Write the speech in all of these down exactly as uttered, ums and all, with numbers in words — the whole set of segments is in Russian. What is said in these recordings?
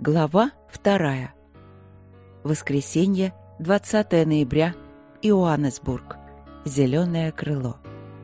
Глава вторая. Воскресенье, двадцатое ноября, Иоаннесбург. Зеленое крыло.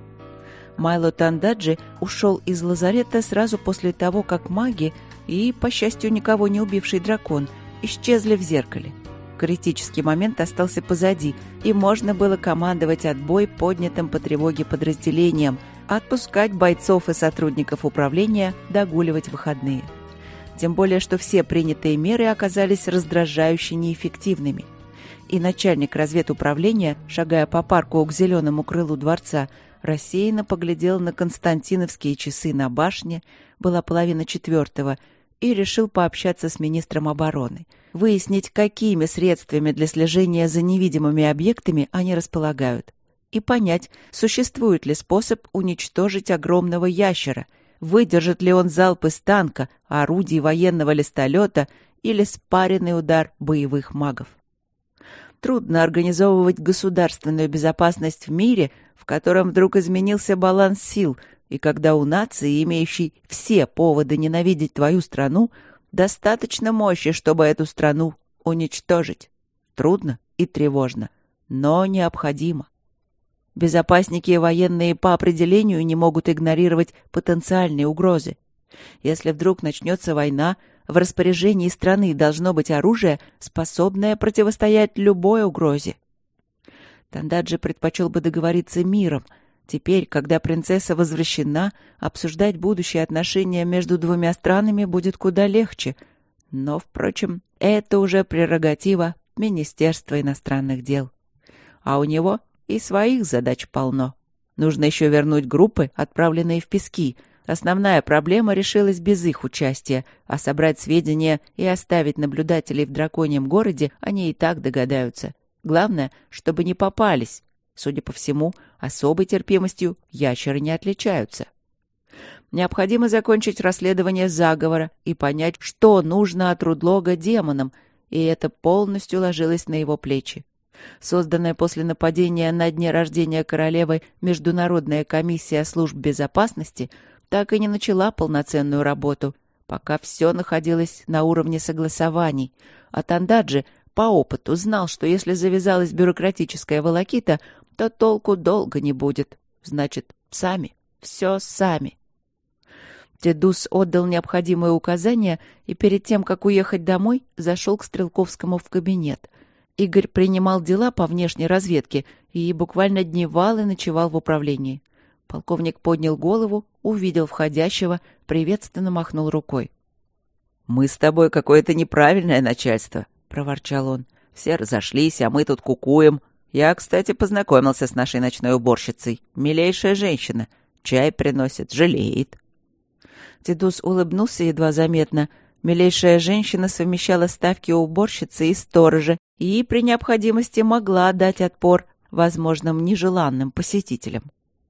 Майло Тандаджи ушел из лазарета сразу после того, как маги и, по счастью, никого не убивший дракон исчезли в зеркале. Критический момент остался позади, и можно было командовать отбой поднятым по тревоге подразделением, отпускать бойцов и сотрудников управления догуливать выходные. Тем более, что все принятые меры оказались раздражающе неэффективными. И начальник разведуправления, шагая по парку к зеленому крылу дворца, рассеянно поглядел на константиновские часы на башне, была половина четвертого, и решил пообщаться с министром обороны, выяснить, какими средствами для слежения за невидимыми объектами они располагают, и понять, существует ли способ уничтожить огромного ящера, выдержит ли он залп из танка, орудий военного листолета или спаренный удар боевых магов. Трудно организовывать государственную безопасность в мире, в котором вдруг изменился баланс сил, и когда у нации, имеющей все поводы ненавидеть твою страну, достаточно мощи, чтобы эту страну уничтожить. Трудно и тревожно, но необходимо. Безопасники и военные по определению не могут игнорировать потенциальные угрозы. Если вдруг начнется война, в распоряжении страны должно быть оружие, способное противостоять любой угрозе. Тандаджи предпочел бы договориться миром. Теперь, когда принцесса возвращена, обсуждать будущие отношения между двумя странами будет куда легче. Но, впрочем, это уже прерогатива Министерства иностранных дел. А у него и своих задач полно. Нужно еще вернуть группы, отправленные в Пески. Основная проблема решилась без их участия, а собрать сведения и оставить наблюдателей в драконьем городе они и так догадаются. Главное, чтобы не попались. Судя по всему, особой терпимостью ящеры не отличаются. Необходимо закончить расследование заговора и понять, что нужно от Рудлога демонам, и это полностью ложилось на его плечи. Созданная после нападения на дне рождения королевы Международная комиссия служб безопасности так и не начала полноценную работу, пока все находилось на уровне согласований, а Тандаджи по опыту знал, что если завязалась бюрократическая волокита, то толку долго не будет. Значит, сами, все сами. Тедус отдал необходимые указания и перед тем, как уехать домой, зашел к Стрелковскому в кабинет. Игорь принимал дела по внешней разведке и буквально дневал и ночевал в управлении. Полковник поднял голову, увидел входящего, приветственно махнул рукой. «Мы с тобой какое-то неправильное начальство», — проворчал он. «Все разошлись, а мы тут кукуем. Я, кстати, познакомился с нашей ночной уборщицей. Милейшая женщина. Чай приносит, жалеет». Тедус улыбнулся едва заметно. Милейшая женщина совмещала ставки уборщицы и сторожа и при необходимости могла дать отпор возможным нежеланным посетителям.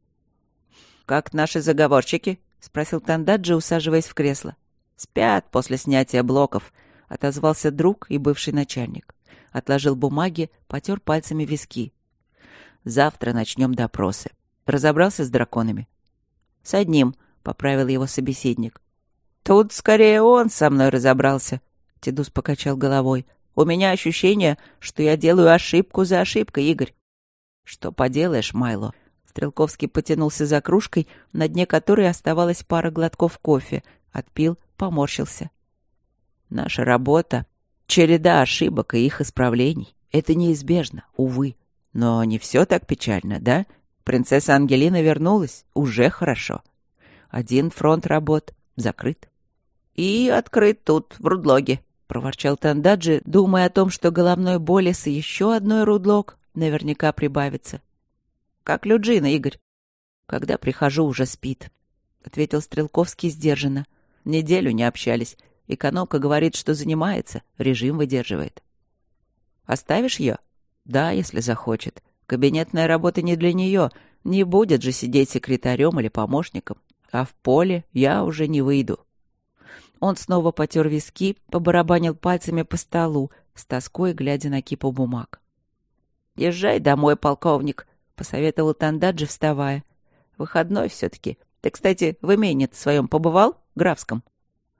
«Как наши заговорщики?» — спросил Тандаджи, усаживаясь в кресло. «Спят после снятия блоков», — отозвался друг и бывший начальник. Отложил бумаги, потер пальцами виски. «Завтра начнем допросы. Разобрался с драконами?» «С одним», — поправил его собеседник. «Тут скорее он со мной разобрался», — Тедус покачал головой. «У меня ощущение, что я делаю ошибку за ошибкой, Игорь». «Что поделаешь, Майло?» Стрелковский потянулся за кружкой, на дне которой оставалась пара глотков кофе. Отпил, поморщился. «Наша работа — череда ошибок и их исправлений. Это неизбежно, увы. Но не все так печально, да? Принцесса Ангелина вернулась. Уже хорошо. Один фронт работ закрыт». «И открыт тут, в Рудлоге», — проворчал Тандаджи, думая о том, что головной боли с еще одной Рудлог наверняка прибавится. «Как Люджина, Игорь?» «Когда прихожу, уже спит», — ответил Стрелковский сдержанно. «Неделю не общались. Экономка говорит, что занимается, режим выдерживает». «Оставишь ее?» «Да, если захочет. Кабинетная работа не для нее. Не будет же сидеть секретарем или помощником. А в поле я уже не выйду». Он снова потер виски, побарабанил пальцами по столу, с тоской глядя на кипу бумаг. «Езжай домой, полковник», — посоветовал Тандаджи, вставая. «Выходной все-таки. Ты, кстати, в имении своем побывал? Графском?»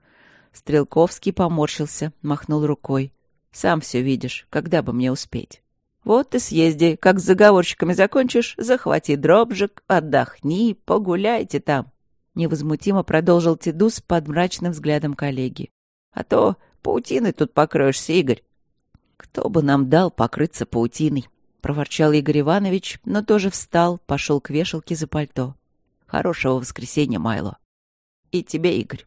Стрелковский поморщился, махнул рукой. «Сам все видишь, когда бы мне успеть? Вот и съезди, как с заговорщиками закончишь, захвати дробжик, отдохни, погуляйте там». Невозмутимо продолжил Тедус под мрачным взглядом коллеги. «А то паутиной тут покроешься, Игорь». «Кто бы нам дал покрыться паутиной?» — проворчал Игорь Иванович, но тоже встал, пошел к вешалке за пальто. «Хорошего воскресенья, Майло». «И тебе, Игорь».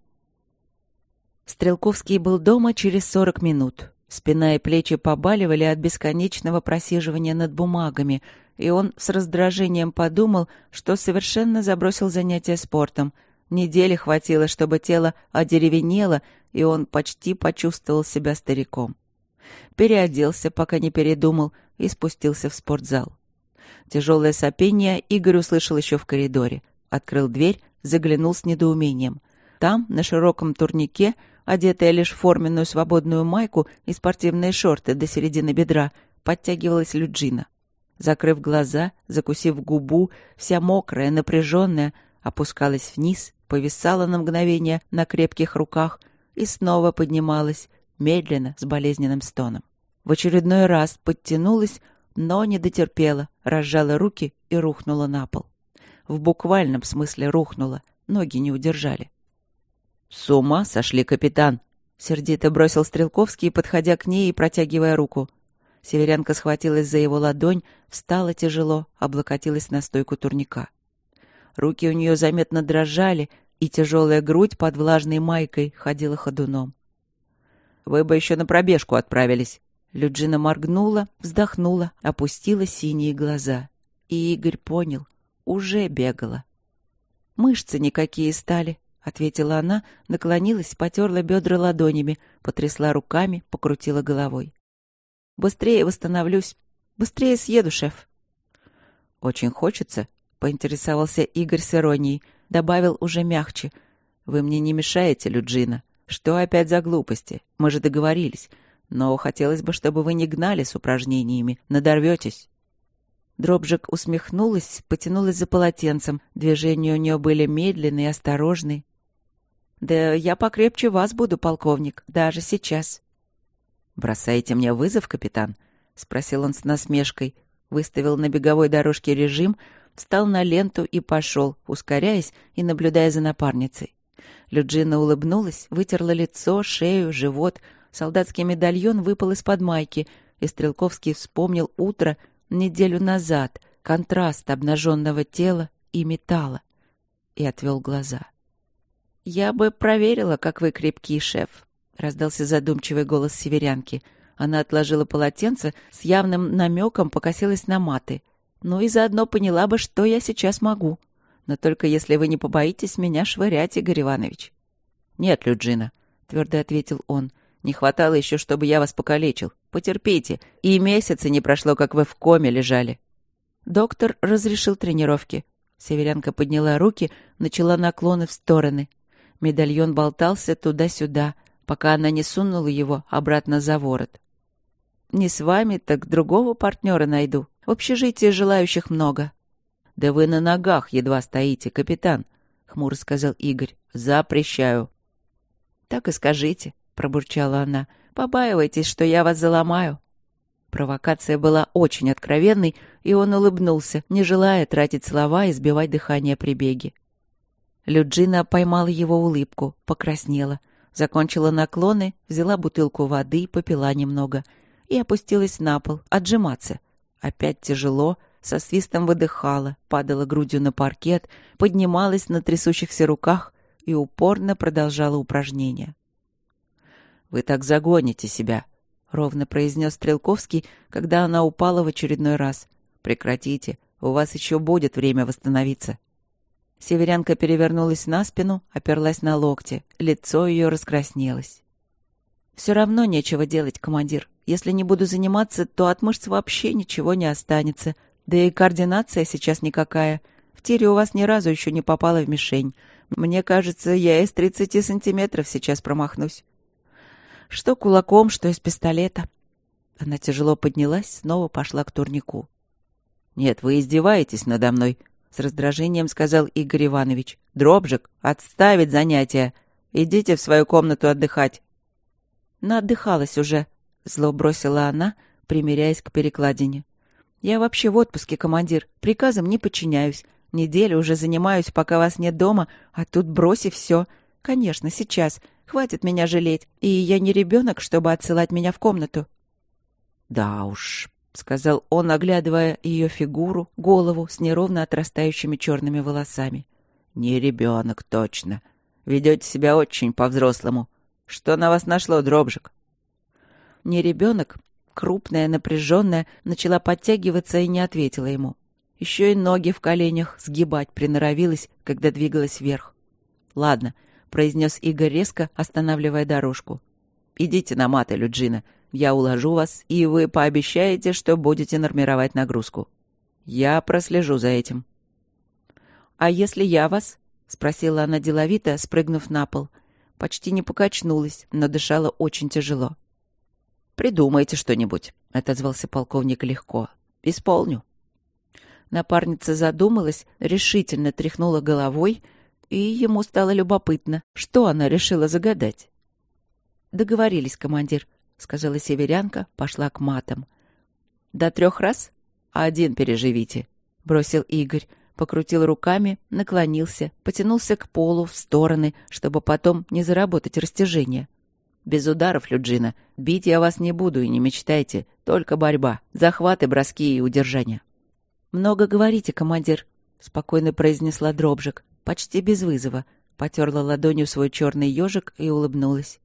Стрелковский был дома через сорок минут. Спина и плечи побаливали от бесконечного просиживания над бумагами, и он с раздражением подумал, что совершенно забросил занятия спортом. Недели хватило, чтобы тело одеревенело, и он почти почувствовал себя стариком. Переоделся, пока не передумал, и спустился в спортзал. Тяжелое сопение Игорь услышал еще в коридоре. Открыл дверь, заглянул с недоумением. Там, на широком турнике, одетая лишь в форменную свободную майку и спортивные шорты до середины бедра, подтягивалась Люджина. Закрыв глаза, закусив губу, вся мокрая, напряженная, опускалась вниз, повисала на мгновение на крепких руках и снова поднималась, медленно, с болезненным стоном. В очередной раз подтянулась, но не дотерпела, разжала руки и рухнула на пол. В буквальном смысле рухнула, ноги не удержали. «С ума сошли, капитан!» — сердито бросил Стрелковский, подходя к ней и протягивая руку. Северянка схватилась за его ладонь, встала тяжело, облокотилась на стойку турника. Руки у нее заметно дрожали, и тяжелая грудь под влажной майкой ходила ходуном. «Вы бы еще на пробежку отправились!» Люджина моргнула, вздохнула, опустила синие глаза. И Игорь понял — уже бегала. «Мышцы никакие стали», — ответила она, наклонилась, потерла бедра ладонями, потрясла руками, покрутила головой. «Быстрее восстановлюсь. Быстрее съеду, шеф». «Очень хочется», — поинтересовался Игорь с иронией, добавил уже мягче. «Вы мне не мешаете, Люджина. Что опять за глупости? Мы же договорились. Но хотелось бы, чтобы вы не гнали с упражнениями. Надорветесь». Дробжик усмехнулась, потянулась за полотенцем. Движения у нее были медленные и осторожные. «Да я покрепче вас буду, полковник, даже сейчас». «Бросаете мне вызов, капитан?» — спросил он с насмешкой. Выставил на беговой дорожке режим, встал на ленту и пошел, ускоряясь и наблюдая за напарницей. Люджина улыбнулась, вытерла лицо, шею, живот. Солдатский медальон выпал из-под майки, и Стрелковский вспомнил утро неделю назад, контраст обнаженного тела и металла, и отвел глаза. «Я бы проверила, как вы крепкий, шеф», — раздался задумчивый голос северянки. Она отложила полотенце, с явным намеком покосилась на маты. «Ну и заодно поняла бы, что я сейчас могу. Но только если вы не побоитесь меня швырять, Игорь Иванович». «Нет, Люджина», — твердо ответил он. «Не хватало еще, чтобы я вас покалечил. Потерпите. И месяца не прошло, как вы в коме лежали». Доктор разрешил тренировки. Северянка подняла руки, начала наклоны в стороны. Медальон болтался туда-сюда, пока она не сунула его обратно за ворот. «Не с вами, так другого партнера найду. В общежитии желающих много». «Да вы на ногах едва стоите, капитан», — хмуро сказал Игорь. «Запрещаю». «Так и скажите», — пробурчала она. «Побаивайтесь, что я вас заломаю». Провокация была очень откровенной, и он улыбнулся, не желая тратить слова и сбивать дыхание при беге. Люджина поймала его улыбку, покраснела, закончила наклоны, взяла бутылку воды, попила немного и опустилась на пол, отжиматься. Опять тяжело, со свистом выдыхала, падала грудью на паркет, поднималась на трясущихся руках и упорно продолжала упражнения. «Вы так загоните себя», — ровно произнес Стрелковский, когда она упала в очередной раз. «Прекратите, у вас еще будет время восстановиться». Северянка перевернулась на спину, оперлась на локти, лицо ее раскраснелось. «Все равно нечего делать, командир. Если не буду заниматься, то от мышц вообще ничего не останется. Да и координация сейчас никакая. В тире у вас ни разу еще не попала в мишень. Мне кажется, я из тридцати сантиметров сейчас промахнусь. Что кулаком, что из пистолета». Она тяжело поднялась, снова пошла к турнику. «Нет, вы издеваетесь надо мной», — с раздражением сказал Игорь Иванович. «Дробжик, отставить занятия. Идите в свою комнату отдыхать». «Наотдыхалась уже», — зло бросила она, примиряясь к перекладине. «Я вообще в отпуске, командир. Приказам не подчиняюсь. Неделю уже занимаюсь, пока вас нет дома, а тут брось и все. Конечно, сейчас. Хватит меня жалеть. И я не ребенок, чтобы отсылать меня в комнату». «Да уж», — сказал он, оглядывая ее фигуру, голову с неровно отрастающими черными волосами. «Не ребенок, точно. Ведете себя очень по-взрослому. Что на вас нашло, Дробжик?» Не ребенок, крупная, напряженная, начала подтягиваться и не ответила ему. Еще и ноги в коленях сгибать приноровилась, когда двигалась вверх. «Ладно», — произнес Игорь резко, останавливая дорожку. «Идите на маты, Люджина. Я уложу вас, и вы пообещаете, что будете нормировать нагрузку. Я прослежу за этим». «А если я вас?» — спросила она деловито, спрыгнув на пол. Почти не покачнулась, но дышала очень тяжело. «Придумайте что-нибудь», — отозвался полковник легко. «Исполню». Напарница задумалась, решительно тряхнула головой, и ему стало любопытно, что она решила загадать. «Договорились, командир», — сказала северянка, пошла к матам. «До трех раз?» «Один переживите», — бросил Игорь, покрутил руками, наклонился, потянулся к полу в стороны, чтобы потом не заработать растяжение. «Без ударов, Люджина. Бить я вас не буду и не мечтайте. Только борьба. Захваты, броски и удержания». «Много говорите, командир», — спокойно произнесла Дробжик, почти без вызова, потерла ладонью свой черный ежик и улыбнулась.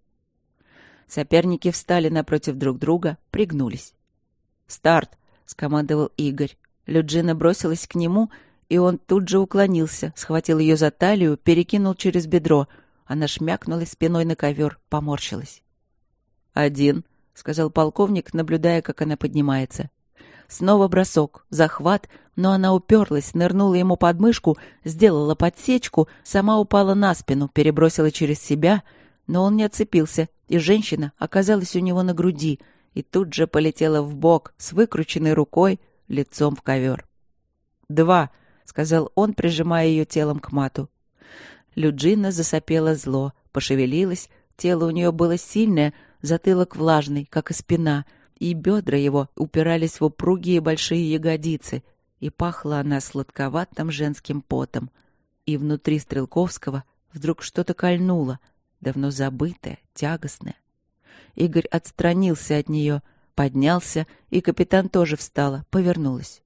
Соперники встали напротив друг друга, пригнулись. «Старт!» — скомандовал Игорь. Люджина бросилась к нему, и он тут же уклонился, схватил ее за талию, перекинул через бедро. Она шмякнулась спиной на ковер, поморщилась. «Один», — сказал полковник, наблюдая, как она поднимается. Снова бросок, захват, но она уперлась, нырнула ему под мышку, сделала подсечку, сама упала на спину, перебросила через себя, но он не отцепился, и женщина оказалась у него на груди и тут же полетела вбок с выкрученной рукой, лицом в ковер. «Два», — сказал он, прижимая ее телом к мату. Люджина засопела зло, пошевелилась, тело у нее было сильное, затылок влажный, как и спина, и бедра его упирались в упругие большие ягодицы, и пахла она сладковатым женским потом. И внутри Стрелковского вдруг что-то кольнуло, давно забытое, тягостное. Игорь отстранился от нее, поднялся, и капитан тоже встала, повернулась.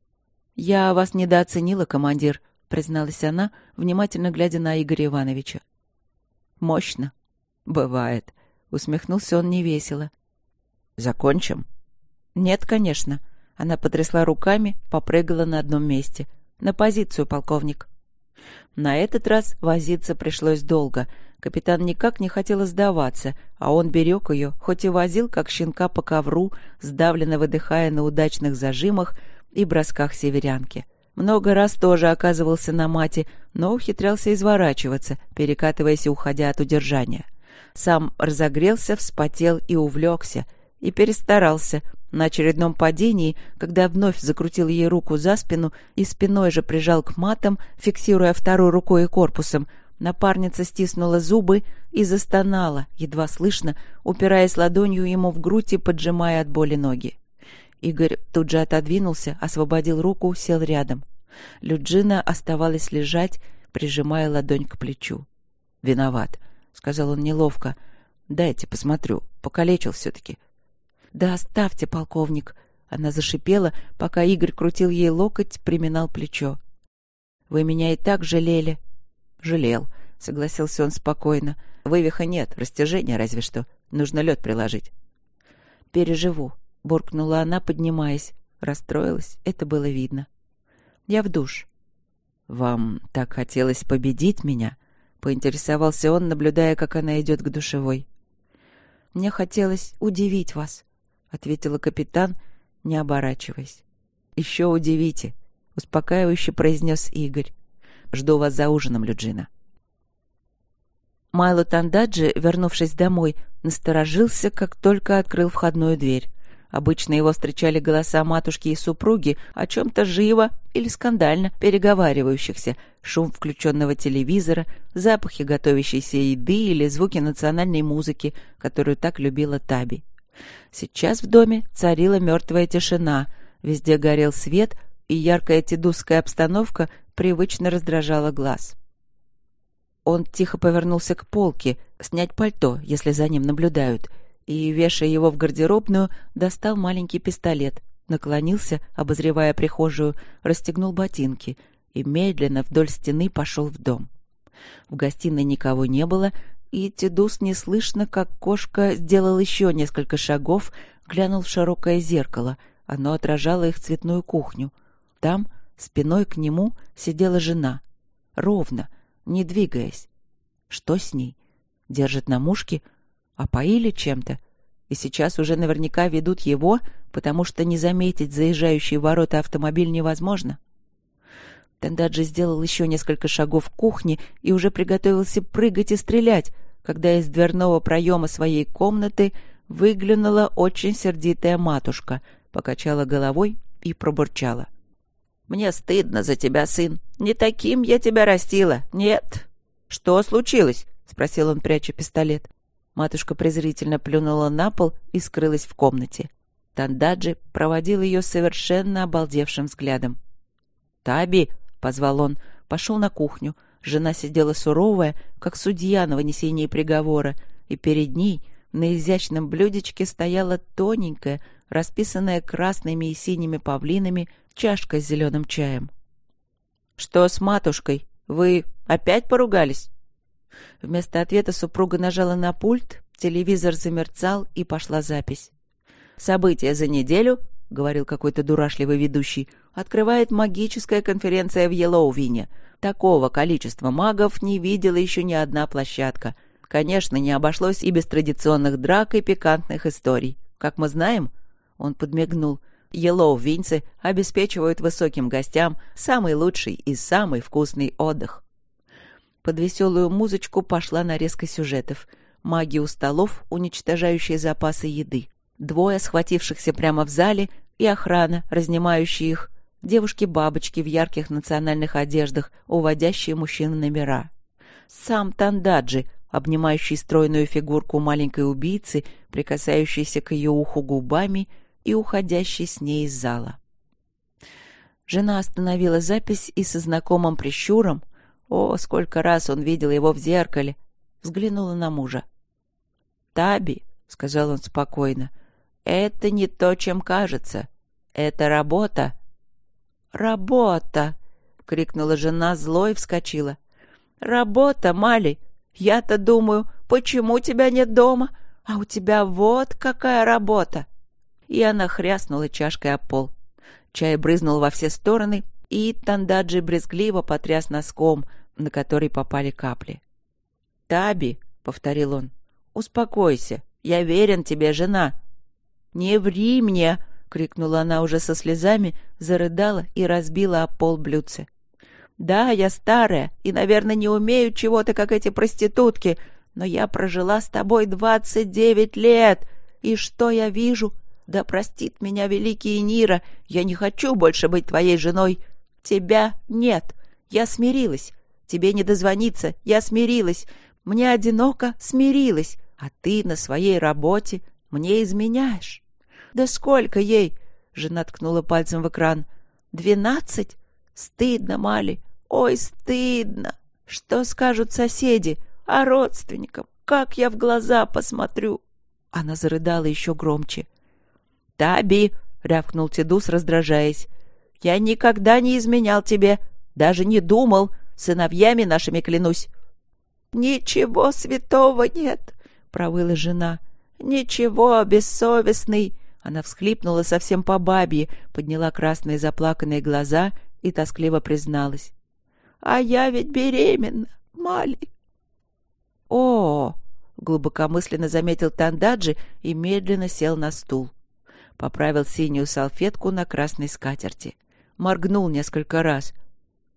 «Я вас недооценила, командир», — призналась она, внимательно глядя на Игоря Ивановича. «Мощно». «Бывает», — усмехнулся он невесело. «Закончим?» «Нет, конечно». Она потрясла руками, попрыгала на одном месте. «На позицию, полковник». На этот раз возиться пришлось долго. Капитан никак не хотела сдаваться, а он берег ее, хоть и возил, как щенка по ковру, сдавленно выдыхая на удачных зажимах и бросках северянки. Много раз тоже оказывался на мате, но ухитрялся изворачиваться, перекатываясь и уходя от удержания. Сам разогрелся, вспотел и увлекся, и перестарался. На очередном падении, когда вновь закрутил ей руку за спину и спиной же прижал к матам, фиксируя второй рукой и корпусом, напарница стиснула зубы и застонала, едва слышно, упираясь ладонью ему в грудь и поджимая от боли ноги. Игорь тут же отодвинулся, освободил руку, сел рядом. Люджина оставалась лежать, прижимая ладонь к плечу. «Виноват», — сказал он неловко. «Дайте посмотрю. Покалечил все-таки». «Да оставьте, полковник!» Она зашипела, пока Игорь крутил ей локоть, приминал плечо. «Вы меня и так жалели?» «Жалел», — согласился он спокойно. «Вывиха нет, растяжения разве что. Нужно лед приложить». «Переживу», — буркнула она, поднимаясь. Расстроилась, это было видно. «Я в душ». «Вам так хотелось победить меня?» — поинтересовался он, наблюдая, как она идет к душевой. «Мне хотелось удивить вас», — ответила капитан, не оборачиваясь. «Еще удивите», — успокаивающе произнес Игорь. «Жду вас за ужином, Люджина». Майло Тандаджи, вернувшись домой, насторожился, как только открыл входную дверь. Обычно его встречали голоса матушки и супруги, о чем-то живо или скандально переговаривающихся, шум включенного телевизора, запахи готовящейся еды или звуки национальной музыки, которую так любила Таби. Сейчас в доме царила мертвая тишина, везде горел свет, и яркая тедусская обстановка привычно раздражала глаз. Он тихо повернулся к полке, снять пальто, если за ним наблюдают, и, вешая его в гардеробную, достал маленький пистолет, наклонился, обозревая прихожую, расстегнул ботинки и медленно вдоль стены пошел в дом. В гостиной никого не было, и Тедус неслышно, как кошка, сделал еще несколько шагов, глянул в широкое зеркало. Оно отражало их цветную кухню. Там, спиной к нему, сидела жена. Ровно, не двигаясь. Что с ней? Держит на мушке? Опоили чем-то? И сейчас уже наверняка ведут его, потому что не заметить заезжающие в ворота автомобиль невозможно. Тандаджи сделал еще несколько шагов к кухне и уже приготовился прыгать и стрелять, когда из дверного проема своей комнаты выглянула очень сердитая матушка, покачала головой и пробурчала. «Мне стыдно за тебя, сын. Не таким я тебя растила. Нет». «Что случилось?» — спросил он, пряча пистолет. Матушка презрительно плюнула на пол и скрылась в комнате. Тандаджи проводил ее совершенно обалдевшим взглядом. «Таби!» — позвал он, пошел на кухню. Жена сидела суровая, как судья на вынесении приговора, и перед ней на изящном блюдечке стояла тоненькая, расписанная красными и синими павлинами, чашка с зеленым чаем. «Что с матушкой? Вы опять поругались?» Вместо ответа супруга нажала на пульт, телевизор замерцал, и пошла запись. «События за неделю», — говорил какой-то дурашливый ведущий, «открывает магическая конференция в Йеллоувине. Такого количества магов не видела еще ни одна площадка. Конечно, не обошлось и без традиционных драк и пикантных историй. Как мы знаем», — он подмигнул, «йеллоувинцы обеспечивают высоким гостям самый лучший и самый вкусный отдых». Под веселую музычку пошла нарезка сюжетов. Маги у столов, уничтожающие запасы еды. Двое, схватившихся прямо в зале, и охрана, разнимающая их. Девушки-бабочки в ярких национальных одеждах, уводящие мужчин в номера. Сам Тандаджи, обнимающий стройную фигурку маленькой убийцы, прикасающийся к ее уху губами и уходящий с ней из зала. Жена остановила запись и со знакомым прищуром, о, сколько раз он видел его в зеркале, взглянула на мужа. «Таби», — сказал он спокойно, — «это не то, чем кажется. Это работа». «Работа!» — крикнула жена зло и вскочила. «Работа, Мали! Я-то думаю, почему тебя нет дома? А у тебя вот какая работа!» И она хряснула чашкой об пол. Чай брызнул во все стороны, и Тандаджи брезгливо потряс носком, на который попали капли. «Таби», — повторил он, — «успокойся, я верен тебе, жена». «Не ври мне!» — крикнула она уже со слезами, зарыдала и разбила об пол блюдце. «Да, я старая и, наверное, не умею чего-то, как эти проститутки, но я прожила с тобой двадцать девять лет, и что я вижу? Да простит меня великий Нира, я не хочу больше быть твоей женой. Тебя нет, я смирилась. Тебе не дозвониться, я смирилась. Мне одиноко, смирилась, а ты на своей работе мне изменяешь». «Да сколько ей?» — жена ткнула пальцем в экран. «Двенадцать? Стыдно, Мали, ой, стыдно. Что скажут соседи, а родственникам? Как я в глаза посмотрю?» Она зарыдала еще громче. «Таби!» — рявкнул Тедус, раздражаясь. «Я никогда не изменял тебе, даже не думал, сыновьями нашими клянусь». «Ничего святого нет!» — провыла жена. «Ничего, бессовестный!» Она всхлипнула совсем по бабье, подняла красные заплаканные глаза и тоскливо призналась. «А я ведь беременна, Мали!» «О!» — глубокомысленно заметил Тандаджи и медленно сел на стул. Поправил синюю салфетку на красной скатерти. Моргнул несколько раз.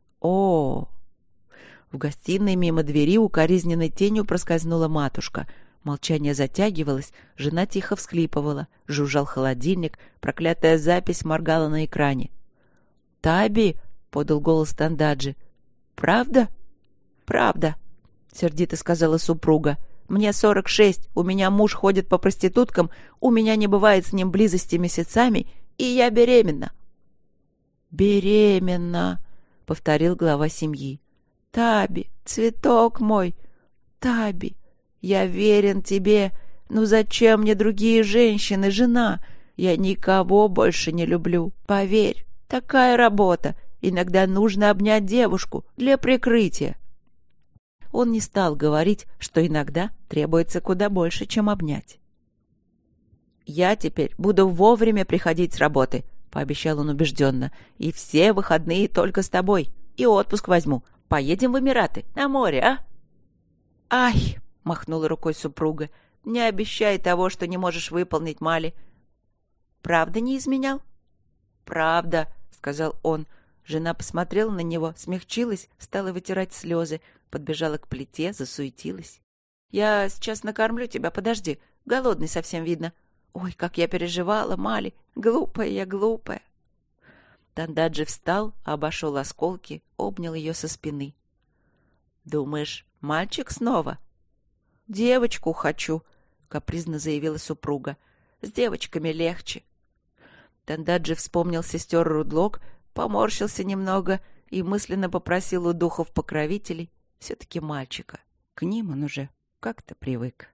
«О!» В гостиной мимо двери укоризненной тенью проскользнула матушка. Молчание затягивалось, жена тихо всхлипывала, жужжал холодильник, проклятая запись моргала на экране. «Таби!» — подал голос Тандаджи. «Правда?» «Правда», — сердито сказала супруга. «Мне сорок шесть, у меня муж ходит по проституткам, у меня не бывает с ним близости месяцами, и я беременна». «Беременна», — повторил глава семьи. «Таби, цветок мой, Таби, я верен тебе. Ну зачем мне другие женщины, жена? Я никого больше не люблю. Поверь, такая работа. Иногда нужно обнять девушку для прикрытия». Он не стал говорить, что иногда требуется куда больше, чем обнять. «Я теперь буду вовремя приходить с работы», — пообещал он убежденно. «И все выходные только с тобой. И отпуск возьму. Поедем в Эмираты, на море, а?» «Ай!» — махнула рукой супруга. «Не обещай того, что не можешь выполнить, Мали». «Правда не изменял?» «Правда», — сказал он. Жена посмотрела на него, смягчилась, стала вытирать слезы, подбежала к плите, засуетилась. «Я сейчас накормлю тебя, подожди. Голодный совсем видно. Ой, как я переживала, Мали. Глупая я, глупая». Тандаджи встал, обошел осколки, обнял ее со спины. «Думаешь, мальчик снова?» «Девочку хочу», — капризно заявила супруга. «С девочками легче». Тандаджи вспомнил сестер Рудлок, поморщился немного и мысленно попросил у духов-покровителей все-таки мальчика. К ним он уже как-то привык.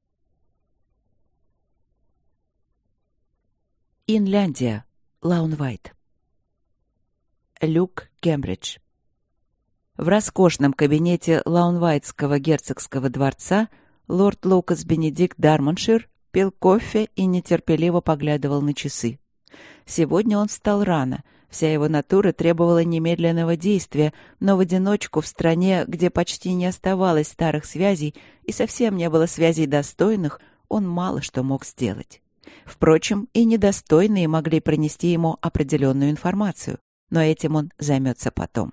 Инляндия. Лаунвайт. Люк Кембридж. В роскошном кабинете Лаунвайтского герцогского дворца лорд Лукас Бенедикт Дармоншир пил кофе и нетерпеливо поглядывал на часы. Сегодня он встал рано. Вся его натура требовала немедленного действия, но в одиночку в стране, где почти не оставалось старых связей и совсем не было связей достойных, он мало что мог сделать. Впрочем, и недостойные могли принести ему определенную информацию, но этим он займется потом.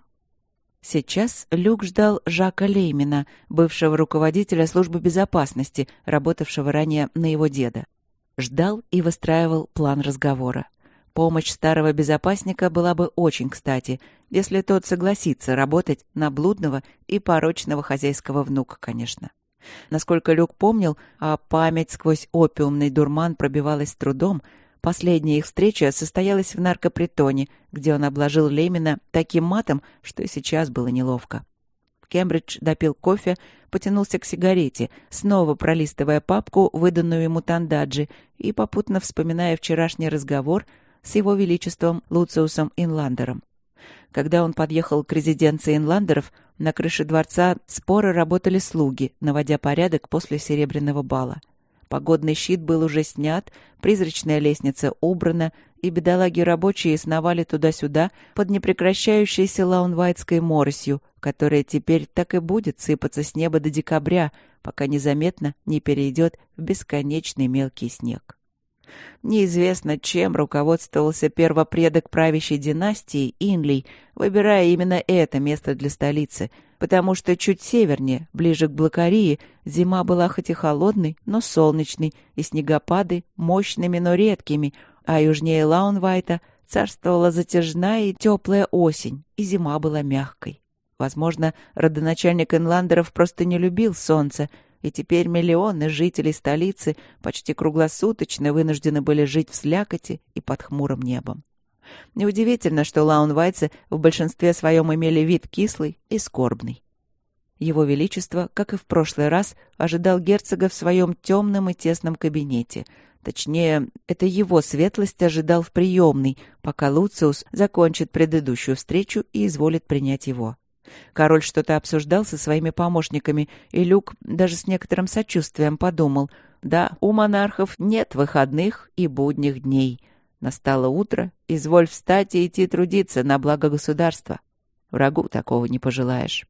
Сейчас Люк ждал Жака Леймена, бывшего руководителя службы безопасности, работавшего ранее на его деда. Ждал и выстраивал план разговора. Помощь старого безопасника была бы очень кстати, если тот согласится работать на блудного и порочного хозяйского внука, конечно. Насколько Люк помнил, а память сквозь опиумный дурман пробивалась с трудом, последняя их встреча состоялась в наркопритоне, где он обложил Леймена таким матом, что и сейчас было неловко. Кембридж допил кофе, потянулся к сигарете, снова пролистывая папку, выданную ему Тандаджи, и попутно вспоминая вчерашний разговор с его величеством Луциусом Инландером. Когда он подъехал к резиденции Инландеров, на крыше дворца споро работали слуги, наводя порядок после Серебряного бала. Погодный щит был уже снят, призрачная лестница убрана, и бедолаги рабочие сновали туда-сюда под непрекращающейся лаунвайтской моросью, которая теперь так и будет сыпаться с неба до декабря, пока незаметно не перейдет в бесконечный мелкий снег. Неизвестно, чем руководствовался первопредок правящей династии Инлей, выбирая именно это место для столицы, потому что чуть севернее, ближе к Блокарии, зима была хоть и холодной, но солнечной, и снегопады мощными, но редкими, а южнее Лаунвайта царствовала затяжная и теплая осень, и зима была мягкой. Возможно, родоначальник Инландеров просто не любил солнце, и теперь миллионы жителей столицы почти круглосуточно вынуждены были жить в слякоти и под хмурым небом. Неудивительно, что лаунвайцы в большинстве своем имели вид кислый и скорбный. Его Величество, как и в прошлый раз, ожидал герцога в своем темном и тесном кабинете. Точнее, это его светлость ожидал в приемной, пока Луциус закончит предыдущую встречу и изволит принять его. Король что-то обсуждал со своими помощниками, и Люк даже с некоторым сочувствием подумал: да, у монархов нет выходных и будних дней. Настало утро, изволь встать и идти трудиться на благо государства. Врагу такого не пожелаешь.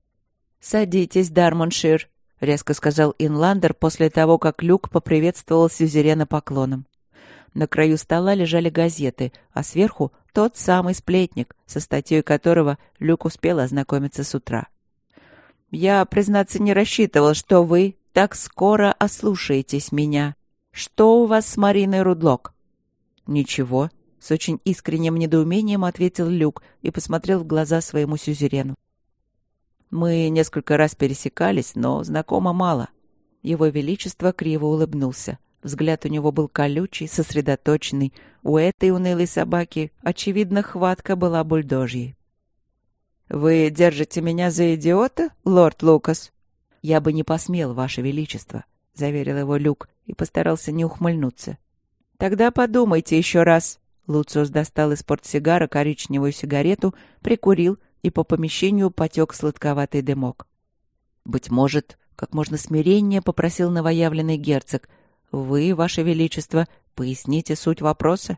«Садитесь, Дармоншир», — резко сказал Инландер после того, как Люк поприветствовал сюзерена поклоном. На краю стола лежали газеты, а сверху тот самый сплетник, со статьей которого Люк успел ознакомиться с утра. «Я, признаться, не рассчитывал, что вы, так скоро ослушаетесь меня. Что у вас с Мариной Рудлок?» «Ничего», — с очень искренним недоумением ответил Люк и посмотрел в глаза своему сюзерену. «Мы несколько раз пересекались, но знакомо мало». Его Величество криво улыбнулся. Взгляд у него был колючий, сосредоточенный. У этой унылой собаки, очевидно, хватка была бульдожьей. «Вы держите меня за идиота, лорд Лукас?» «Я бы не посмел, Ваше Величество», — заверил его Люк и постарался не ухмыльнуться. «Тогда подумайте еще раз». Луциус достал из портсигара коричневую сигарету, прикурил, и по помещению потек сладковатый дымок. «Быть может, как можно смиреннее попросил новоявленный герцог, вы, Ваше Величество, поясните суть вопроса?»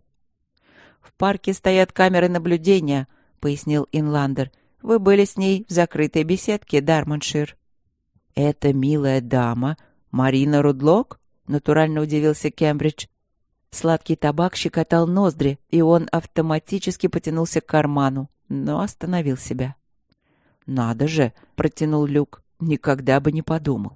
«В парке стоят камеры наблюдения», — пояснил Инландер. «Вы были с ней в закрытой беседке, Дармоншир». «Это милая дама, Марина Рудлок?» — натурально удивился Кембридж. Сладкий табак щекотал ноздри, и он автоматически потянулся к карману, но остановил себя. «Надо же!» — протянул Люк. «Никогда бы не подумал».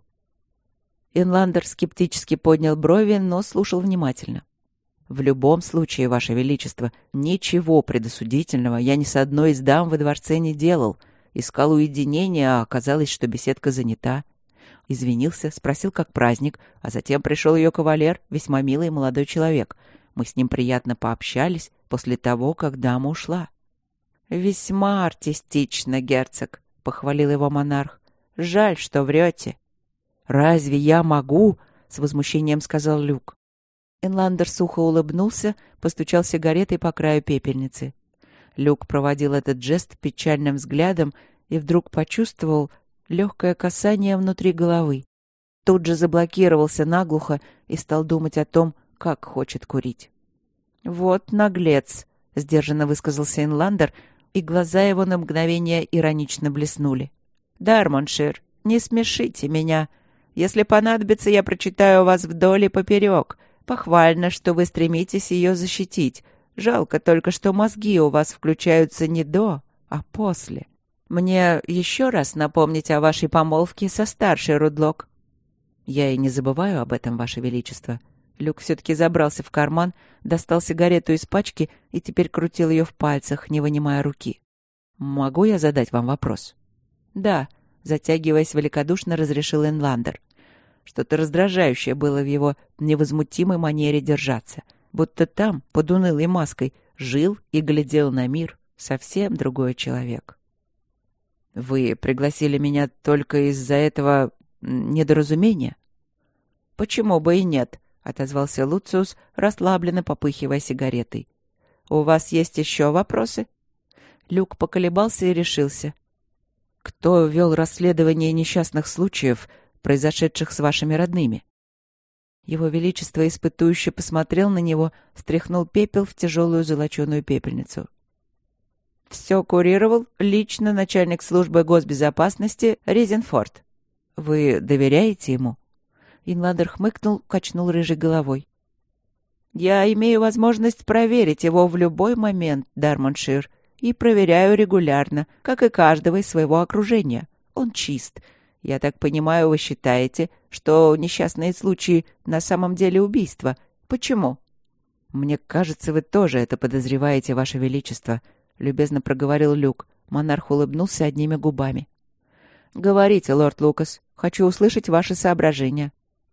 Инландер скептически поднял брови, но слушал внимательно. «В любом случае, Ваше Величество, ничего предосудительного я ни с одной из дам во дворце не делал. Искал уединения, а оказалось, что беседка занята. Извинился, спросил, как праздник, а затем пришел ее кавалер, весьма милый молодой человек. Мы с ним приятно пообщались после того, как дама ушла». «Весьма артистично, герцог», — похвалил его монарх. «Жаль, что врете». «Разве я могу?» — с возмущением сказал Люк. Инландер сухо улыбнулся, постучал сигаретой по краю пепельницы. Люк проводил этот жест печальным взглядом и вдруг почувствовал легкое касание внутри головы. Тут же заблокировался наглухо и стал думать о том, как хочет курить. «Вот наглец», — сдержанно высказался Инландер, и глаза его на мгновение иронично блеснули. «Дармоншир, не смешите меня. Если понадобится, я прочитаю вас вдоль и поперек. Похвально, что вы стремитесь ее защитить. Жалко только, что мозги у вас включаются не до, а после. Мне еще раз напомнить о вашей помолвке со старшей Рудлок». «Я и не забываю об этом, Ваше Величество». Люк все-таки забрался в карман, достал сигарету из пачки и теперь крутил ее в пальцах, не вынимая руки. «Могу я задать вам вопрос?» «Да», — затягиваясь великодушно, разрешил Инландер. Что-то раздражающее было в его невозмутимой манере держаться, будто там, под унылой маской, жил и глядел на мир совсем другой человек. «Вы пригласили меня только из-за этого недоразумения?» «Почему бы и нет?» — отозвался Луциус, расслабленно попыхивая сигаретой. «У вас есть еще вопросы?» Люк поколебался и решился. «Кто вел расследование несчастных случаев, произошедших с вашими родными?» Его Величество испытующе посмотрел на него, стряхнул пепел в тяжелую золоченую пепельницу. «Все курировал лично начальник службы госбезопасности Резенфорд. Вы доверяете ему?» Инландер хмыкнул, качнул рыжей головой. «Я имею возможность проверить его в любой момент, Дармоншир, и проверяю регулярно, как и каждого из своего окружения. Он чист. Я так понимаю, вы считаете, что несчастные случаи на самом деле убийства. Почему?» «Мне кажется, вы тоже это подозреваете, Ваше Величество», — любезно проговорил Люк. Монарх улыбнулся одними губами. «Говорите, лорд Лукас. Хочу услышать ваши соображения».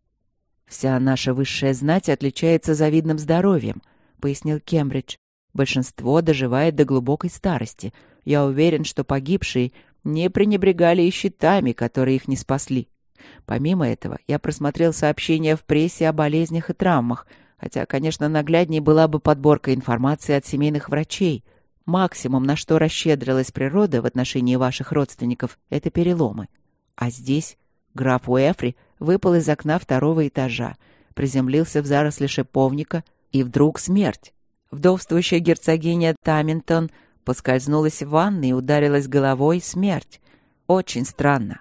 «Вся наша высшая знать отличается завидным здоровьем», — пояснил Кембридж. «Большинство доживает до глубокой старости. Я уверен, что погибшие не пренебрегали и щитами, которые их не спасли. Помимо этого, я просмотрел сообщения в прессе о болезнях и травмах, хотя, конечно, наглядней была бы подборка информации от семейных врачей. Максимум, на что расщедрилась природа в отношении ваших родственников, — это переломы. А здесь граф Уэфри выпал из окна второго этажа, приземлился в заросли шиповника, и вдруг смерть. Вдовствующая герцогиня Таминтон поскользнулась в ванной и ударилась головой. Смерть. Очень странно».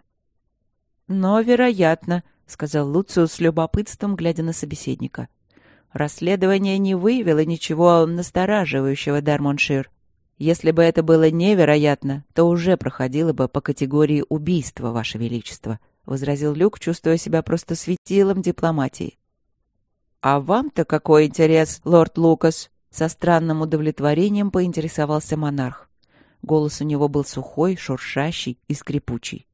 «Но, вероятно», — сказал Луциус с любопытством, глядя на собеседника. «Расследование не выявило ничего настораживающего, Дармоншир. Если бы это было невероятно, то уже проходило бы по категории убийства, Ваше Величество. — возразил Люк, чувствуя себя просто светилом дипломатии. «А вам-то какой интерес, лорд Лукас?» — со странным удовлетворением поинтересовался монарх. Голос у него был сухой, шуршащий и скрипучий.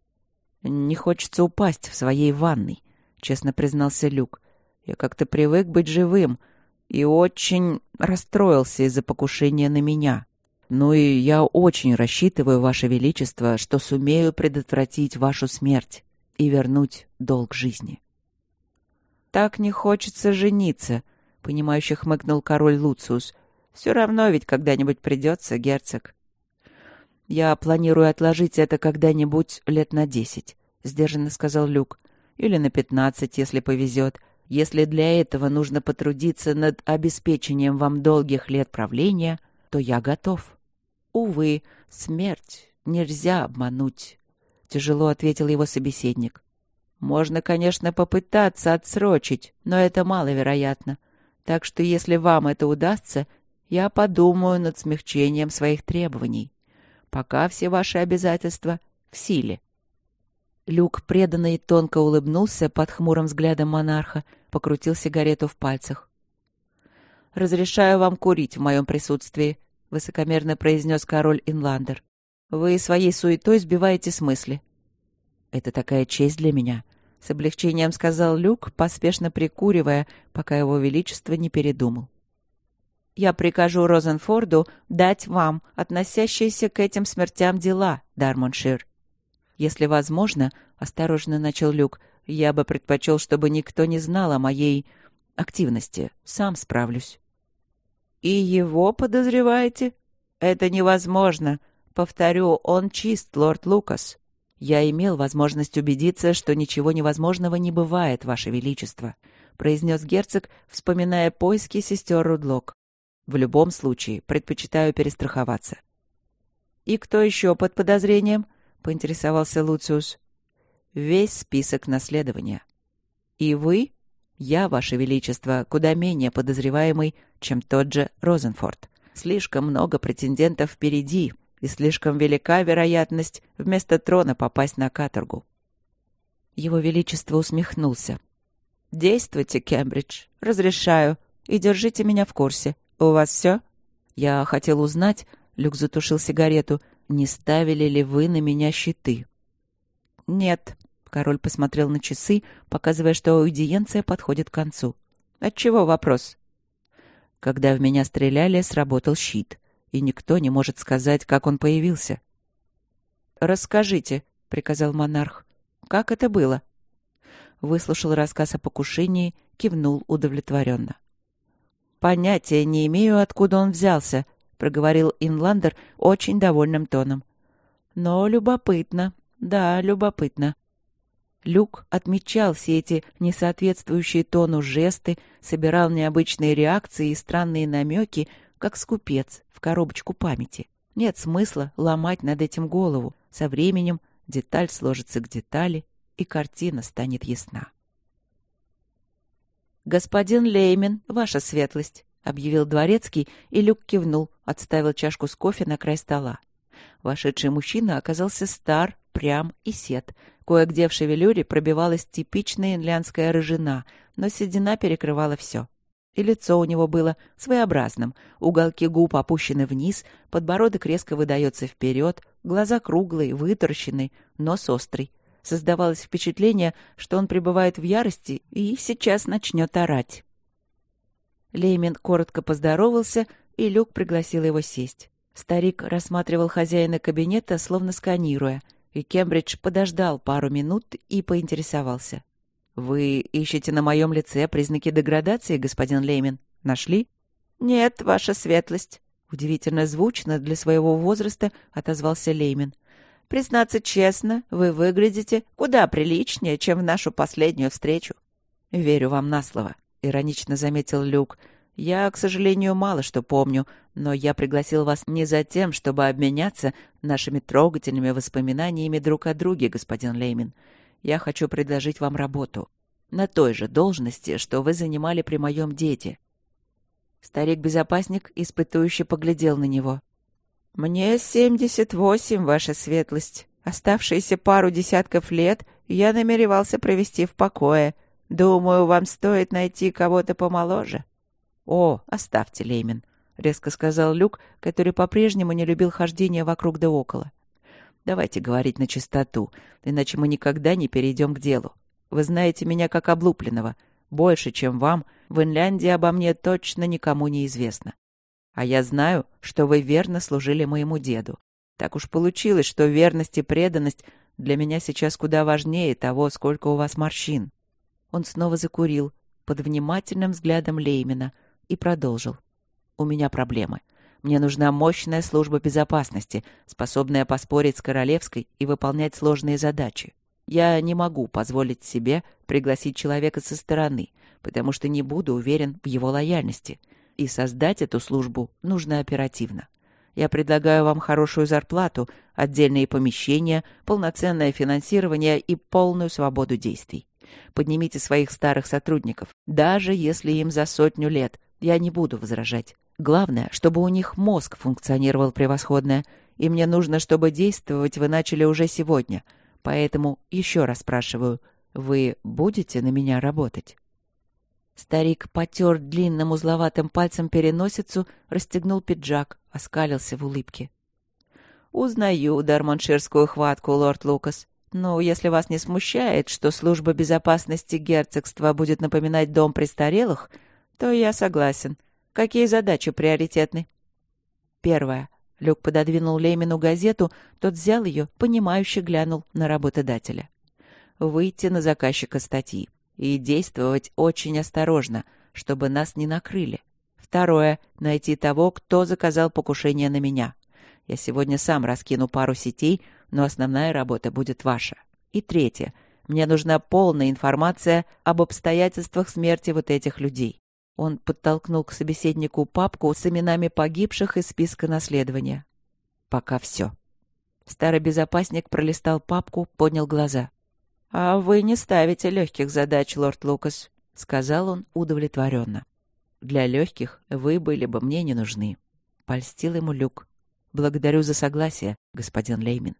«Не хочется упасть в своей ванной», — честно признался Люк. «Я как-то привык быть живым и очень расстроился из-за покушения на меня. Ну и я очень рассчитываю, Ваше Величество, что сумею предотвратить вашу смерть и вернуть долг жизни». «Так не хочется жениться», — понимающе хмыкнул король Луциус. «Все равно ведь когда-нибудь придется, герцог». «Я планирую отложить это когда-нибудь лет на десять», — сдержанно сказал Люк. «Или на пятнадцать, если повезет. Если для этого нужно потрудиться над обеспечением вам долгих лет правления, то я готов». «Увы, смерть нельзя обмануть», — тяжело ответил его собеседник. «Можно, конечно, попытаться отсрочить, но это маловероятно. Так что если вам это удастся, я подумаю над смягчением своих требований. Пока все ваши обязательства в силе». Люк преданно и тонко улыбнулся под хмурым взглядом монарха, покрутил сигарету в пальцах. «Разрешаю вам курить в моем присутствии», — высокомерно произнес король Инландер. «Вы своей суетой сбиваете с мысли». «Это такая честь для меня», — с облегчением сказал Люк, поспешно прикуривая, пока его величество не передумал. «Я прикажу Розенфорду дать вам относящиеся к этим смертям дела, Дармоншир». «Если возможно, — осторожно начал Люк, — я бы предпочел, чтобы никто не знал о моей активности. Сам справлюсь». «И его подозреваете? Это невозможно. Повторю, он чист, лорд Лукас». «Я имел возможность убедиться, что ничего невозможного не бывает, Ваше Величество», — произнес герцог, вспоминая поиски сестер Рудлок. «В любом случае, предпочитаю перестраховаться». «И кто еще под подозрением?» — поинтересовался Луциус. «Весь список наследования». «И вы?» «Я, Ваше Величество, куда менее подозреваемый, чем тот же Розенфорд. Слишком много претендентов впереди, и слишком велика вероятность вместо трона попасть на каторгу». Его Величество усмехнулся. «Действуйте, Кембридж. Разрешаю. И держите меня в курсе. У вас все?» «Я хотел узнать...» — Люк затушил сигарету. «Не ставили ли вы на меня щиты?» «Нет». Король посмотрел на часы, показывая, что аудиенция подходит к концу. «Отчего вопрос?» «Когда в меня стреляли, сработал щит, и никто не может сказать, как он появился». «Расскажите», — приказал монарх. «Как это было?» Выслушал рассказ о покушении, кивнул удовлетворенно. «Понятия не имею, откуда он взялся», — проговорил Инландер очень довольным тоном. «Но любопытно. Да, любопытно». Люк отмечал все эти несоответствующие тону жесты, собирал необычные реакции и странные намеки, как скупец в коробочку памяти. Нет смысла ломать над этим голову. Со временем деталь сложится к детали, и картина станет ясна. «Господин Леймен, ваша светлость», — объявил дворецкий, и Люк кивнул, отставил чашку с кофе на край стола. Вошедший мужчина оказался стар, прям и сед. Кое-где в шевелюре пробивалась типичная инлянская рыжина, но седина перекрывала все. И лицо у него было своеобразным. Уголки губ опущены вниз, подбородок резко выдается вперед, глаза круглые, вытаращенные, нос острый. Создавалось впечатление, что он пребывает в ярости и сейчас начнет орать. Леймен коротко поздоровался, и Люк пригласил его сесть. Старик рассматривал хозяина кабинета, словно сканируя, и Кембридж подождал пару минут и поинтересовался. «Вы ищете на моем лице признаки деградации, господин Леймен? Нашли?» «Нет, ваша светлость», — удивительно звучно для своего возраста отозвался Леймен. «Признаться честно, вы выглядите куда приличнее, чем в нашу последнюю встречу». «Верю вам на слово», — иронично заметил Люк. «Я, к сожалению, мало что помню, но я пригласил вас не за тем, чтобы обменяться нашими трогательными воспоминаниями друг о друге, господин Леймен. Я хочу предложить вам работу на той же должности, что вы занимали при моем деде». Старик-безопасник испытующе поглядел на него. «Мне семьдесят восемь, ваша светлость. Оставшиеся пару десятков лет я намеревался провести в покое. Думаю, вам стоит найти кого-то помоложе». «О, оставьте, Леймен», — резко сказал Люк, который по-прежнему не любил хождение вокруг да около. «Давайте говорить на чистоту, иначе мы никогда не перейдем к делу. Вы знаете меня как облупленного. Больше, чем вам, в Инляндии обо мне точно никому не известно. А я знаю, что вы верно служили моему деду. Так уж получилось, что верность и преданность для меня сейчас куда важнее того, сколько у вас морщин». Он снова закурил под внимательным взглядом Леймена и продолжил. «У меня проблемы. Мне нужна мощная служба безопасности, способная поспорить с королевской и выполнять сложные задачи. Я не могу позволить себе пригласить человека со стороны, потому что не буду уверен в его лояльности. И создать эту службу нужно оперативно. Я предлагаю вам хорошую зарплату, отдельные помещения, полноценное финансирование и полную свободу действий. Поднимите своих старых сотрудников, даже если им за сотню лет. Я не буду возражать. Главное, чтобы у них мозг функционировал превосходно, и мне нужно, чтобы действовать вы начали уже сегодня. Поэтому еще раз спрашиваю, вы будете на меня работать?» Старик потер длинным узловатым пальцем переносицу, расстегнул пиджак, оскалился в улыбке. «Узнаю дармонширскую хватку, лорд Лукас. Но если вас не смущает, что служба безопасности герцогства будет напоминать дом престарелых, то я согласен. Какие задачи приоритетны?» «Первое». Люк пододвинул Леймену газету, тот взял ее, понимающе глянул на работодателя. «Выйти на заказчика статьи и действовать очень осторожно, чтобы нас не накрыли. Второе — найти того, кто заказал покушение на меня. Я сегодня сам раскину пару сетей, но основная работа будет ваша. И третье — мне нужна полная информация об обстоятельствах смерти вот этих людей». Он подтолкнул к собеседнику папку с именами погибших из списка наследования. «Пока все». Старый безопасник пролистал папку, поднял глаза. «А вы не ставите легких задач, лорд Лукас», — сказал он удовлетворенно. «Для легких вы были бы мне не нужны», — польстил ему Люк. «Благодарю за согласие, господин Леймен».